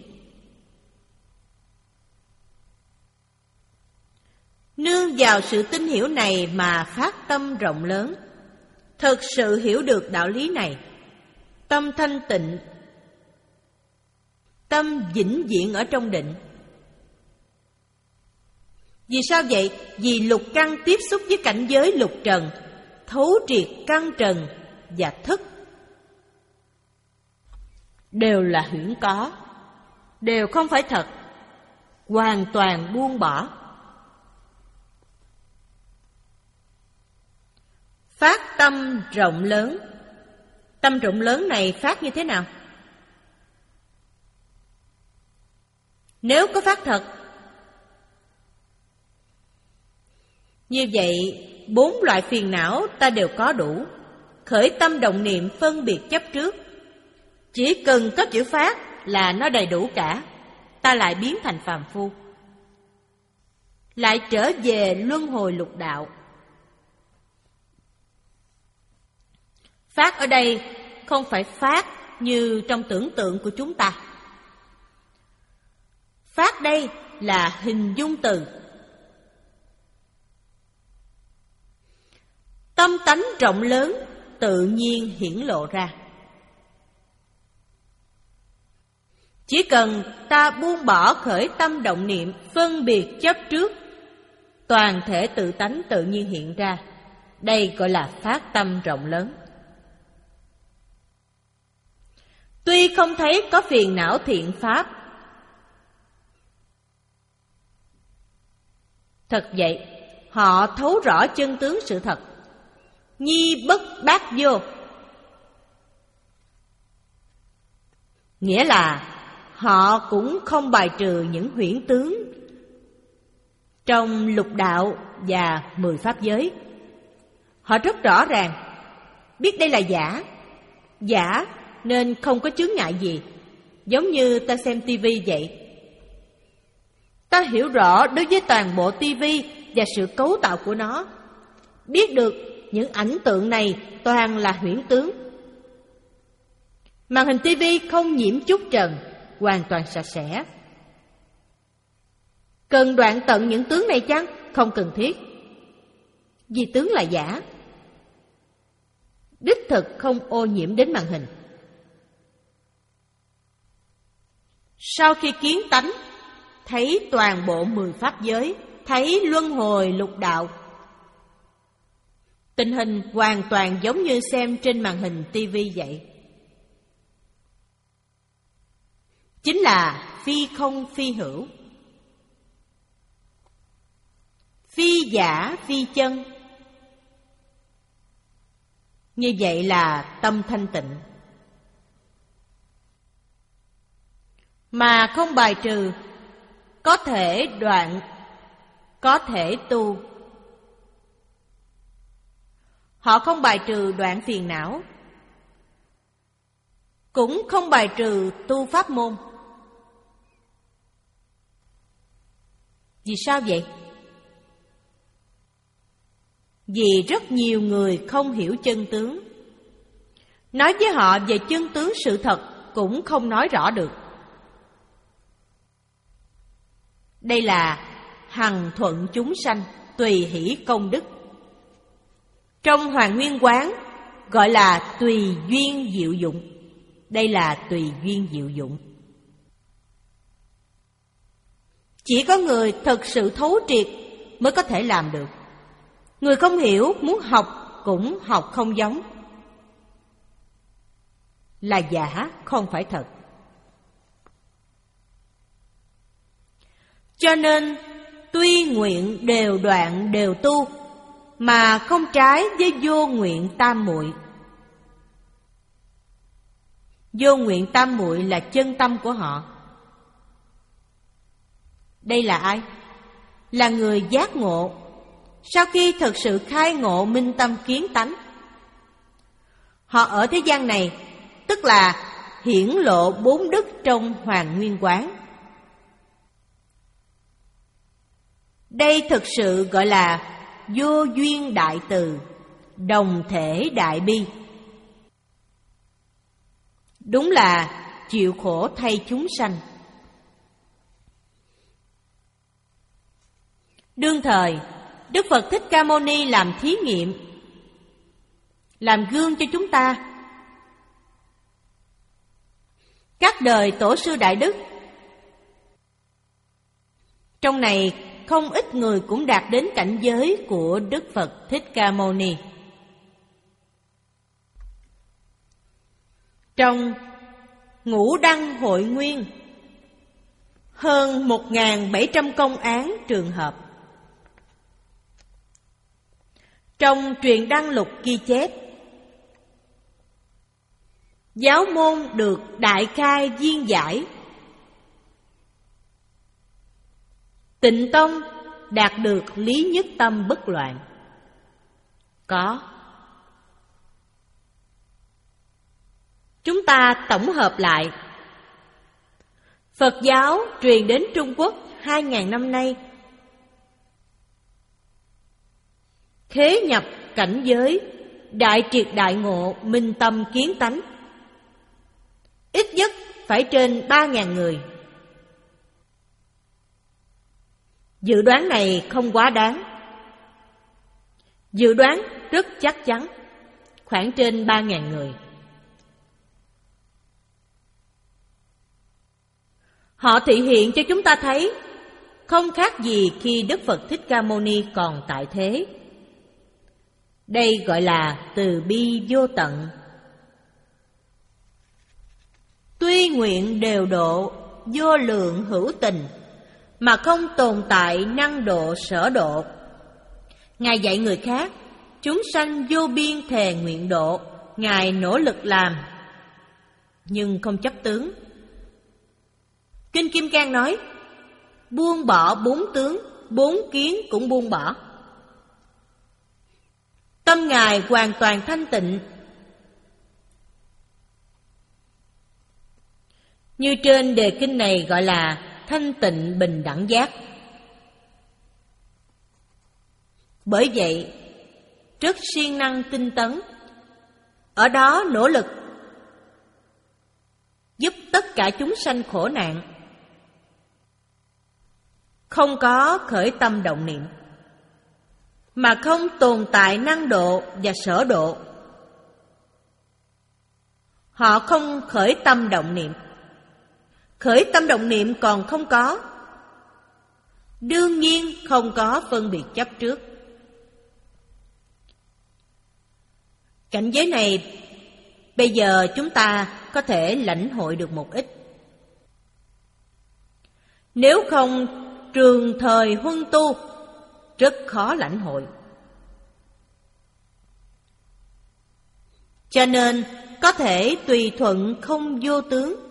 Nương vào sự tin hiểu này mà phát tâm rộng lớn, thực sự hiểu được đạo lý này, tâm thanh tịnh, tâm vĩnh viễn ở trong định. Vì sao vậy? Vì lục căn tiếp xúc với cảnh giới lục trần, thấu triệt căn trần và thức đều là huyễn có, đều không phải thật, hoàn toàn buông bỏ. Phát tâm rộng lớn. Tâm rộng lớn này phát như thế nào? Nếu có phát thật, như vậy bốn loại phiền não ta đều có đủ. Khởi tâm động niệm phân biệt chấp trước, chỉ cần có chữ phát là nó đầy đủ cả. Ta lại biến thành phàm phu, lại trở về luân hồi lục đạo. Phát ở đây không phải phát như trong tưởng tượng của chúng ta. Phát đây là hình dung từ. Tâm tánh rộng lớn tự nhiên hiển lộ ra. Chỉ cần ta buông bỏ khởi tâm động niệm phân biệt chấp trước, toàn thể tự tánh tự nhiên hiện ra. Đây gọi là phát tâm rộng lớn. Tuy không thấy có phiền não thiện pháp, thật vậy, họ thấu rõ chân tướng sự thật. Nhi bất bát vô, nghĩa là họ cũng không bài trừ những huyễn tướng trong lục đạo và mười pháp giới. Họ rất rõ ràng, biết đây là giả, giả nên không có chướng ngại gì. Giống như ta xem tivi vậy, ta hiểu rõ đối với toàn bộ tivi và sự cấu tạo của nó, biết được những ảnh tượng này toàn là huyễn tướng. Màn hình tivi không nhiễm chút trần, hoàn toàn sạch sẽ. Cần đoạn tận những tướng này chăng? Không cần thiết, vì tướng là giả, đích thực không ô nhiễm đến màn hình. Sau khi kiến tánh, thấy toàn bộ mười pháp giới, thấy luân hồi lục đạo, tình hình hoàn toàn giống như xem trên màn hình tivi vậy. Chính là phi không phi hữu, phi giả phi chân. Như vậy là tâm thanh tịnh, mà không bài trừ, có thể đoạn, có thể tu. Họ không bài trừ đoạn phiền não, cũng không bài trừ tu pháp môn. Vì sao vậy? Vì rất nhiều người không hiểu chân tướng. Nói với họ về chân tướng sự thật cũng không nói rõ được. Đây là hằng thuận chúng sanh, tùy hỷ công đức. Trong Hoàn Nguyên Quán gọi là tùy duyên diệu dụng. Đây là tùy duyên diệu dụng. Chỉ có người thật sự thấu triệt mới có thể làm được. Người không hiểu muốn học cũng học không giống. Là giả, không phải thật. Cho nên tuy nguyện đều đoạn đều tu, mà không trái với vô nguyện tam muội. Vô nguyện tam muội là chân tâm của họ. Đây là ai? Là người giác ngộ, sau khi thực sự khai ngộ minh tâm kiến tánh. Họ ở thế gian này, tức là hiển lộ bốn đức trong Hoàn Nguyên Quán. Đây thực sự gọi là vô duyên đại từ, đồng thể đại bi. Đúng là chịu khổ thay chúng sanh. Đương thời, Đức Phật Thích Ca Mâu Ni làm thí nghiệm, làm gương cho chúng ta. các đời tổ sư đại đức. Trong này không ít người cũng đạt đến cảnh giới của Đức Phật Thích Ca Mâu Ni. Trong Ngũ Đăng Hội Nguyên, hơn một nghìn bảy trăm công án trường hợp. Trong Truyền Đăng Lục ghi chép, giáo môn được đại khai viên giải, Tịnh tông đạt được lý nhất tâm bất loạn. Có. Chúng ta tổng hợp lại, Phật giáo truyền đến Trung Quốc hai nghìn năm nay, khế nhập cảnh giới đại triệt đại ngộ, minh tâm kiến tánh, ít nhất phải trên ba nghìn người. Dự đoán này không quá đáng. Dự đoán rất chắc chắn, khoảng trên ba nghìn người. Họ thị hiện cho chúng ta thấy không khác gì khi Đức Phật Thích Ca Mâu Ni còn tại thế. Đây gọi là từ bi vô tận. Tuy nguyện đều độ, vô lượng hữu tình, mà không tồn tại năng độ sở độ. Ngài dạy người khác, chúng sanh vô biên thề nguyện độ, Ngài nỗ lực làm, nhưng không chấp tướng. Kinh Kim Cang nói, buông bỏ bốn tướng, bốn kiến cũng buông bỏ. Tâm Ngài hoàn toàn thanh tịnh. Như trên đề kinh này gọi là thanh tịnh bình đẳng giác. Bởi vậy, rất siêng năng tinh tấn, ở đó nỗ lực giúp tất cả chúng sanh khổ nạn, không có khởi tâm động niệm, mà không tồn tại năng độ và sở độ. Họ không khởi tâm động niệm, khởi tâm động niệm còn không có, đương nhiên không có phân biệt chấp trước. Cảnh giới này bây giờ chúng ta có thể lãnh hội được một ít. Nếu không trường thời huân tu, rất khó lãnh hội. Cho nên có thể tùy thuận không vô tướng.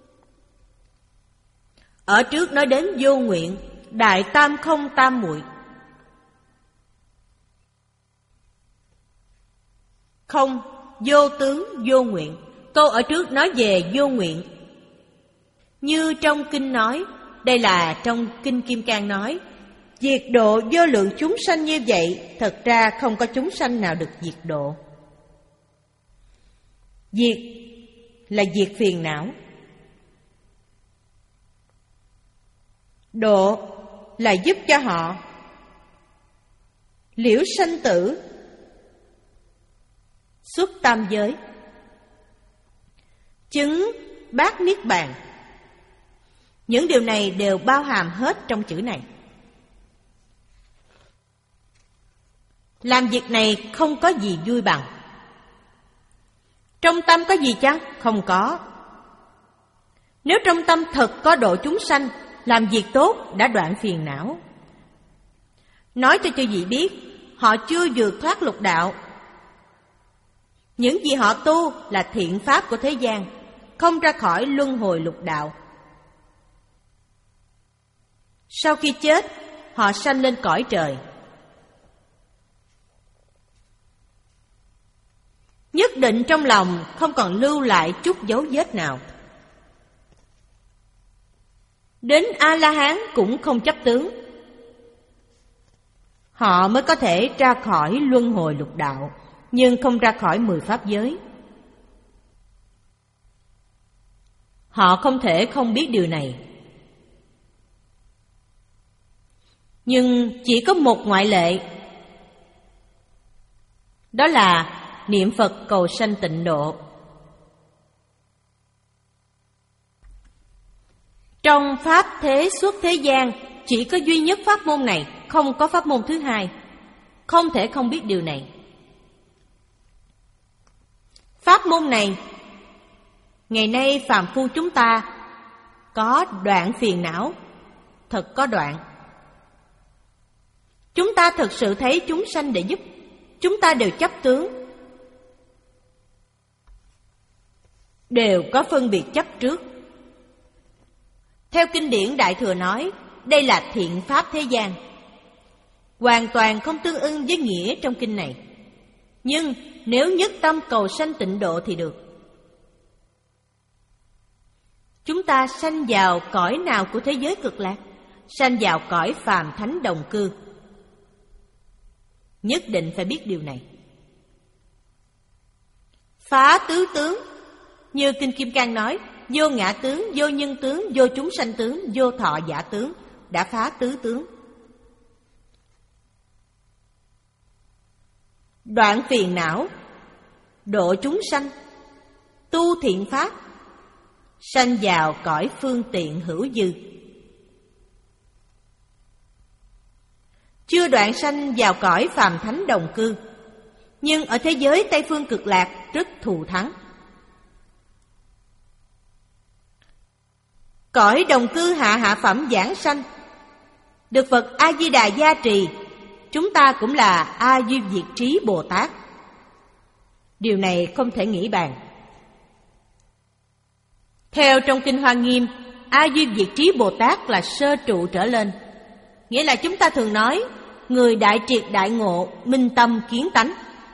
Ở trước nói đến vô nguyện, đại tam không tam muội. Không, vô tướng, vô nguyện. Câu ở trước nói về vô nguyện. Như trong kinh nói, đây là trong Kinh Kim Cang nói, diệt độ vô lượng chúng sanh như vậy, thật ra không có chúng sanh nào được diệt độ. Diệt là diệt phiền não. Độ là giúp cho họ liễu sanh tử, xuất tam giới, chứng bát niết bàn. Những điều này đều bao hàm hết trong chữ này. Làm việc này không có gì vui bằng. Trong tâm có gì chăng? Không có. Nếu trong tâm thật có độ chúng sanh, làm việc tốt đã đoạn phiền não. Nói cho chư vị biết, họ chưa vượt thoát lục đạo. Những gì họ tu là thiện pháp của thế gian, không ra khỏi luân hồi lục đạo. Sau khi chết, họ sanh lên cõi trời. Nhất định trong lòng không còn lưu lại chút dấu vết nào. Đến A-la-hán cũng không chấp tướng. Họ mới có thể ra khỏi luân hồi lục đạo, nhưng không ra khỏi mười pháp giới. Họ không thể không biết điều này. Nhưng chỉ có một ngoại lệ, đó là niệm Phật cầu sanh tịnh độ. Trong pháp thế xuất thế gian, chỉ có duy nhất pháp môn này, không có pháp môn thứ hai. Không thể không biết điều này. Pháp môn này, ngày nay phàm phu chúng ta có đoạn phiền não, thật có đoạn. Chúng ta thực sự thấy chúng sanh để giúp, chúng ta đều chấp tướng, đều có phân biệt chấp trước. Theo kinh điển Đại Thừa nói, đây là thiện pháp thế gian, hoàn toàn không tương ưng với nghĩa trong kinh này. Nhưng nếu nhất tâm cầu sanh tịnh độ thì được. Chúng ta sanh vào cõi nào của thế giới cực lạc? Sanh vào cõi phàm thánh đồng cư. Nhất định phải biết điều này. Phá tứ tướng, như Kinh Kim Cang nói, vô ngã tướng, vô nhân tướng, vô chúng sanh tướng, vô thọ giả tướng, đã phá tứ tướng. Đoạn phiền não, độ chúng sanh, tu thiện pháp, sanh vào cõi phương tiện hữu dư. Chưa đoạn sanh vào cõi phàm thánh đồng cư, nhưng ở thế giới Tây phương cực lạc rất thù thắng. Cõi đồng cư hạ hạ phẩm giảng sanh, được Phật A Di Đà gia trì, chúng ta cũng là A Duy Diệt Trí Bồ Tát. Điều này không thể nghĩ bàn. Theo trong Kinh Hoa Nghiêm, A Duy Diệt Trí Bồ Tát là sơ trụ trở lên. Nghĩa là chúng ta thường nói, người đại triệt đại ngộ, minh tâm kiến tánh.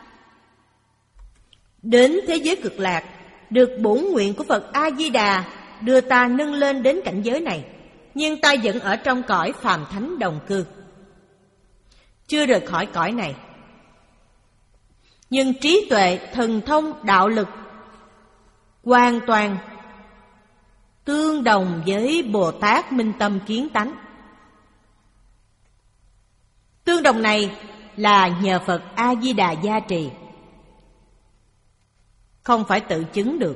Đến thế giới cực lạc, được bổn nguyện của Phật A Di Đà đưa ta nâng lên đến cảnh giới này, nhưng ta vẫn ở trong cõi phàm thánh đồng cư, chưa rời khỏi cõi này. Nhưng trí tuệ, thần thông, đạo lực hoàn toàn tương đồng với Bồ Tát minh tâm kiến tánh. Tương đồng này là nhờ Phật A Di Đà gia trì, không phải tự chứng được.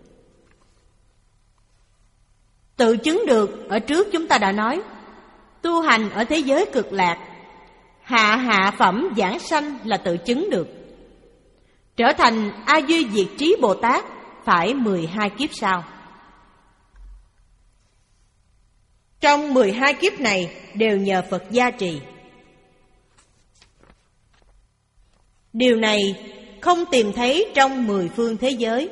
Tự chứng được, ở trước chúng ta đã nói, tu hành ở thế giới cực lạc, hạ hạ phẩm giảng sanh là tự chứng được. Trở thành A Duy Diệt Trí Bồ Tát phải mười hai kiếp sau. Trong mười hai kiếp này đều nhờ Phật gia trì. Điều này không tìm thấy trong mười phương thế giới.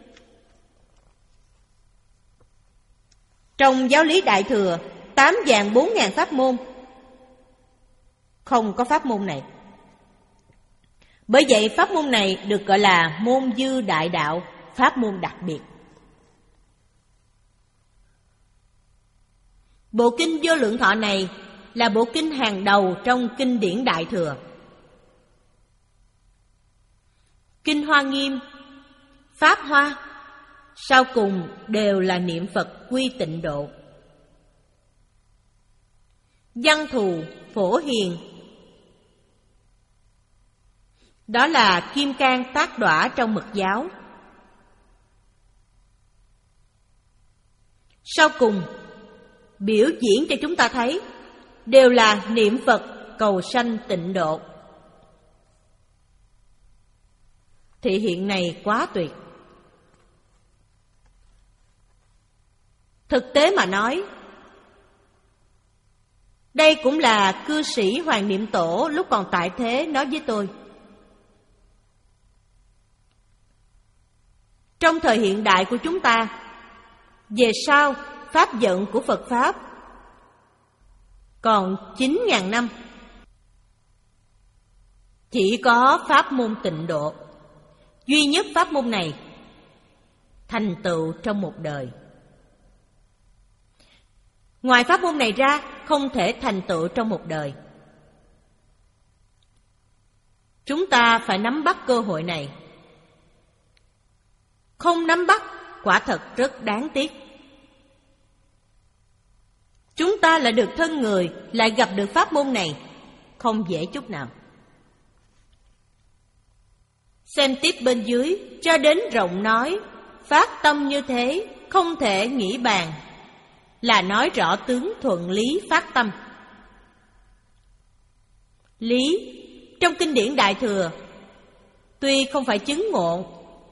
Trong giáo lý Đại Thừa, tám vạn bốn ngàn pháp môn, không có pháp môn này. Bởi vậy pháp môn này được gọi là môn dư đại đạo, pháp môn đặc biệt. Bộ kinh Vô Lượng Thọ này là bộ kinh hàng đầu trong kinh điển Đại Thừa. Kinh Hoa Nghiêm, Pháp Hoa, sau cùng đều là niệm Phật quy tịnh độ. Văn Thù, Phổ Hiền, đó là kim cang tác đọa trong mật giáo. Sau cùng, biểu diễn cho chúng ta thấy đều là niệm Phật cầu sanh tịnh độ. Thị hiện này quá tuyệt. Thực tế mà nói, đây cũng là cư sĩ Hoàng Niệm Tổ lúc còn tại thế nói với tôi. Trong thời hiện đại của chúng ta, về sau pháp vận của Phật Pháp còn chín ngàn năm, chỉ có pháp môn tịnh độ, duy nhất pháp môn này thành tựu trong một đời. Ngoài pháp môn này ra, không thể thành tựu trong một đời. Chúng ta phải nắm bắt cơ hội này. Không nắm bắt, quả thật rất đáng tiếc. Chúng ta lại được thân người, lại gặp được pháp môn này, không dễ chút nào. Xem tiếp bên dưới, cho đến rộng nói, phát tâm như thế, không thể nghĩ bàn. là nói rõ tướng thuận lý phát tâm. Lý trong kinh điển Đại Thừa tuy không phải chứng ngộ,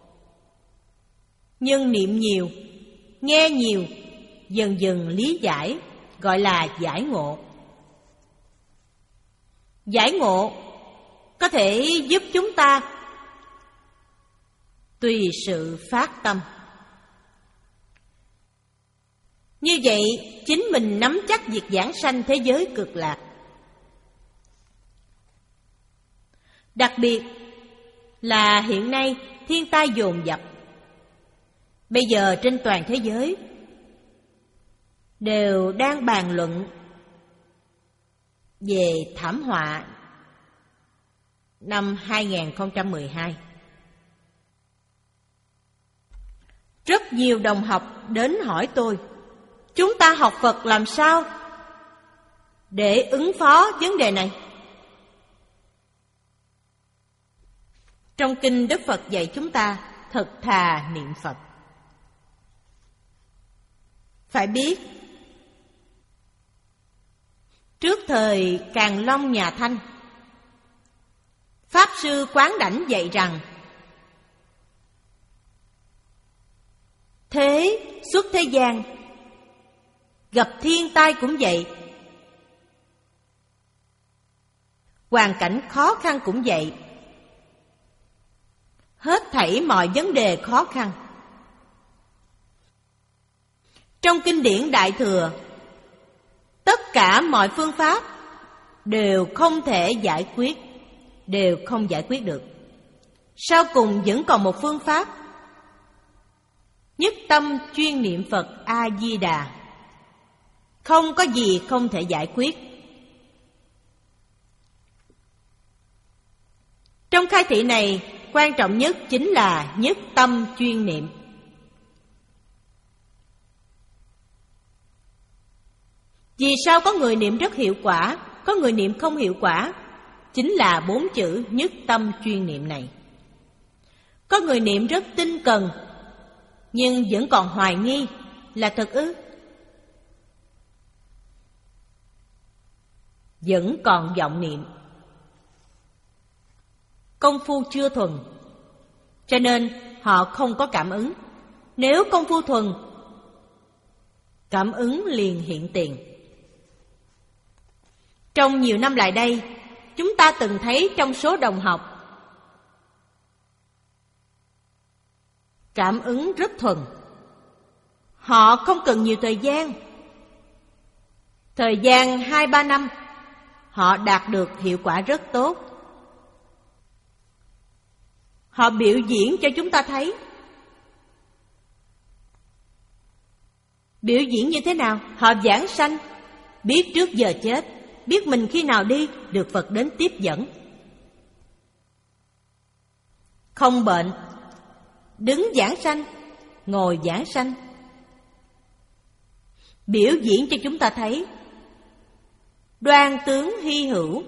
nhưng niệm nhiều, nghe nhiều, dần dần lý giải, gọi là giải ngộ. Giải ngộ có thể giúp chúng ta tùy sự phát tâm. Như vậy, chính mình nắm chắc việc giảng sanh thế giới cực lạc. Đặc biệt là hiện nay thiên tai dồn dập. Bây giờ trên toàn thế giới đều đang bàn luận về thảm họa năm hai không một hai. Rất nhiều đồng học đến hỏi tôi, chúng ta học Phật làm sao để ứng phó vấn đề này? Trong kinh Đức Phật dạy chúng ta thật thà niệm Phật. Phải biết, trước thời Càn Long nhà Thanh, Pháp Sư Quán Đảnh dạy rằng thế xuất thế gian, gặp thiên tai cũng vậy, hoàn cảnh khó khăn cũng vậy, hết thảy mọi vấn đề khó khăn. Trong kinh điển Đại Thừa, tất cả mọi phương pháp đều không thể giải quyết, đều không giải quyết được. Sau cùng vẫn còn một phương pháp, nhất tâm chuyên niệm Phật A-di-đà. Không có gì không thể giải quyết. Trong khai thị này, quan trọng nhất chính là nhất tâm chuyên niệm. Vì sao có người niệm rất hiệu quả, có người niệm không hiệu quả? Chính là bốn chữ nhất tâm chuyên niệm này. Có người niệm rất tinh cần, nhưng vẫn còn hoài nghi là thật ư? Vẫn còn vọng niệm. Công phu chưa thuần, cho nên họ không có cảm ứng. Nếu công phu thuần, cảm ứng liền hiện tiền. Trong nhiều năm lại đây, chúng ta từng thấy trong số đồng học cảm ứng rất thuần. Họ không cần nhiều thời gian. Thời gian hai ba năm, họ đạt được hiệu quả rất tốt. Họ biểu diễn cho chúng ta thấy. Biểu diễn như thế nào? Họ giảng sanh, biết trước giờ chết, biết mình khi nào đi, được Phật đến tiếp dẫn. Không bệnh, đứng giảng sanh, ngồi giảng sanh. Biểu diễn cho chúng ta thấy. Đoan tướng hy hữu.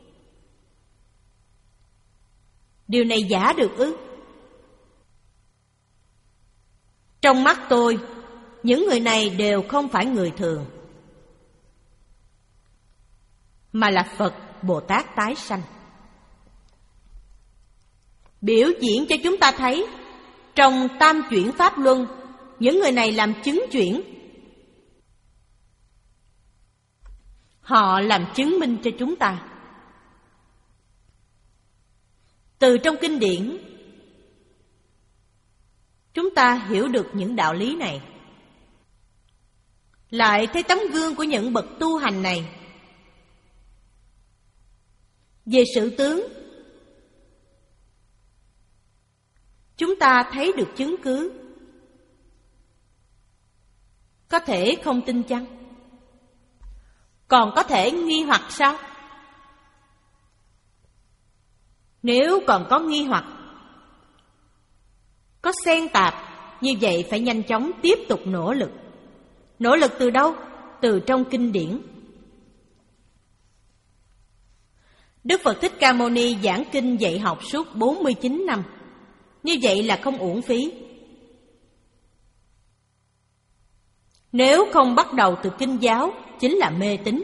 Điều này giả được ư? Trong mắt tôi, những người này đều không phải người thường, mà là Phật Bồ Tát tái sanh. Biểu diễn cho chúng ta thấy, trong tam chuyển Pháp Luân, những người này làm chứng chuyển. Họ làm chứng minh cho chúng ta. Từ trong kinh điển, chúng ta hiểu được những đạo lý này. Lại thấy tấm gương của những bậc tu hành này. Về sự tướng, chúng ta thấy được chứng cứ. Có thể không tin chăng? Còn có thể nghi hoặc sao? Nếu còn có nghi hoặc, có xen tạp, như vậy phải nhanh chóng tiếp tục nỗ lực. Nỗ lực từ đâu? Từ trong kinh điển. Đức Phật Thích Ca Mâu Ni giảng kinh dạy học suốt bốn mươi chín năm. Như vậy là không uổng phí. Nếu không bắt đầu từ kinh giáo, chính là mê tín.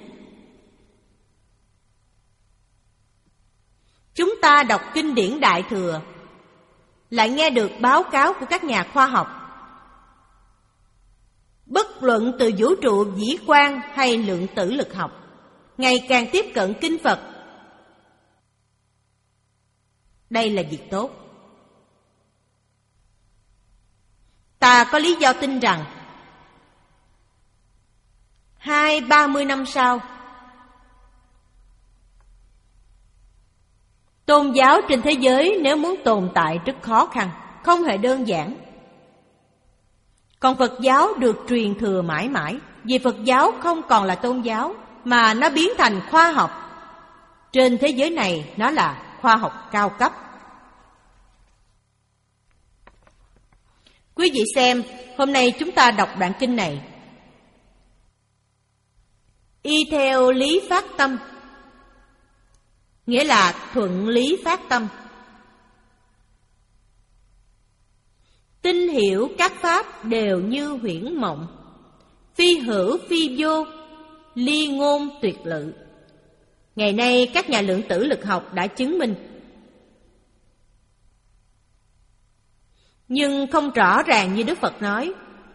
Chúng ta đọc kinh điển Đại Thừa, lại nghe được báo cáo của các nhà khoa học. Bất luận từ vũ trụ vĩ quan hay lượng tử lực học, ngày càng tiếp cận kinh Phật. Đây là việc tốt. Ta có lý do tin rằng hai ba mươi năm sau, tôn giáo trên thế giới nếu muốn tồn tại rất khó khăn, không hề đơn giản. Còn Phật giáo được truyền thừa mãi mãi, vì Phật giáo không còn là tôn giáo, mà nó biến thành khoa học. Trên thế giới này, nó là khoa học cao cấp. Quý vị xem, hôm nay chúng ta đọc đoạn kinh này. Y theo lý phát tâm, nghĩa là thuận lý phát tâm. Tin hiểu các pháp đều như huyễn mộng, phi hữu phi vô, ly ngôn tuyệt lự. Ngày nay các nhà lượng tử lực học đã chứng minh, nhưng không rõ ràng như Đức Phật nói.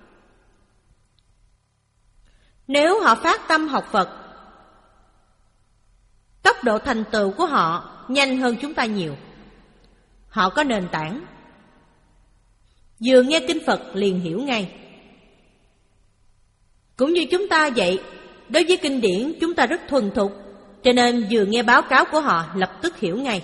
Nếu họ phát tâm học Phật, tốc độ thành tựu của họ nhanh hơn chúng ta nhiều. Họ có nền tảng, vừa nghe kinh Phật liền hiểu ngay. Cũng như chúng ta vậy, đối với kinh điển chúng ta rất thuần thục, cho nên vừa nghe báo cáo của họ lập tức hiểu ngay.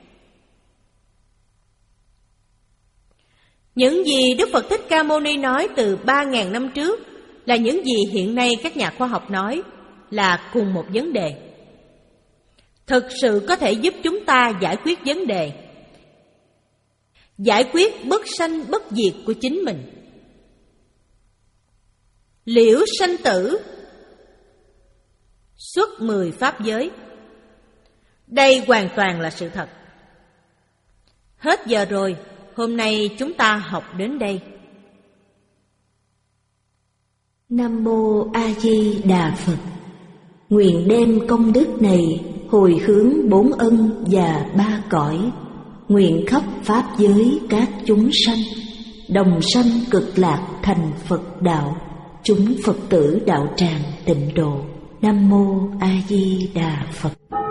Những gì Đức Phật Thích Ca Mâu Ni nói từ ba ngàn năm trước là những gì hiện nay các nhà khoa học nói, là cùng một vấn đề. Thực sự có thể giúp chúng ta giải quyết vấn đề, giải quyết bất sanh bất diệt của chính mình. Liễu sanh tử, xuất mười pháp giới. Đây hoàn toàn là sự thật. Hết giờ rồi, hôm nay chúng ta học đến đây. Nam Mô A Di Đà Phật. Nguyện đem công đức này hồi hướng bốn ân và ba cõi, nguyện khắp pháp giới các chúng sanh đồng sanh cực lạc thành Phật đạo, chúng Phật tử đạo tràng tịnh độ. Nam Mô A Di Đà Phật.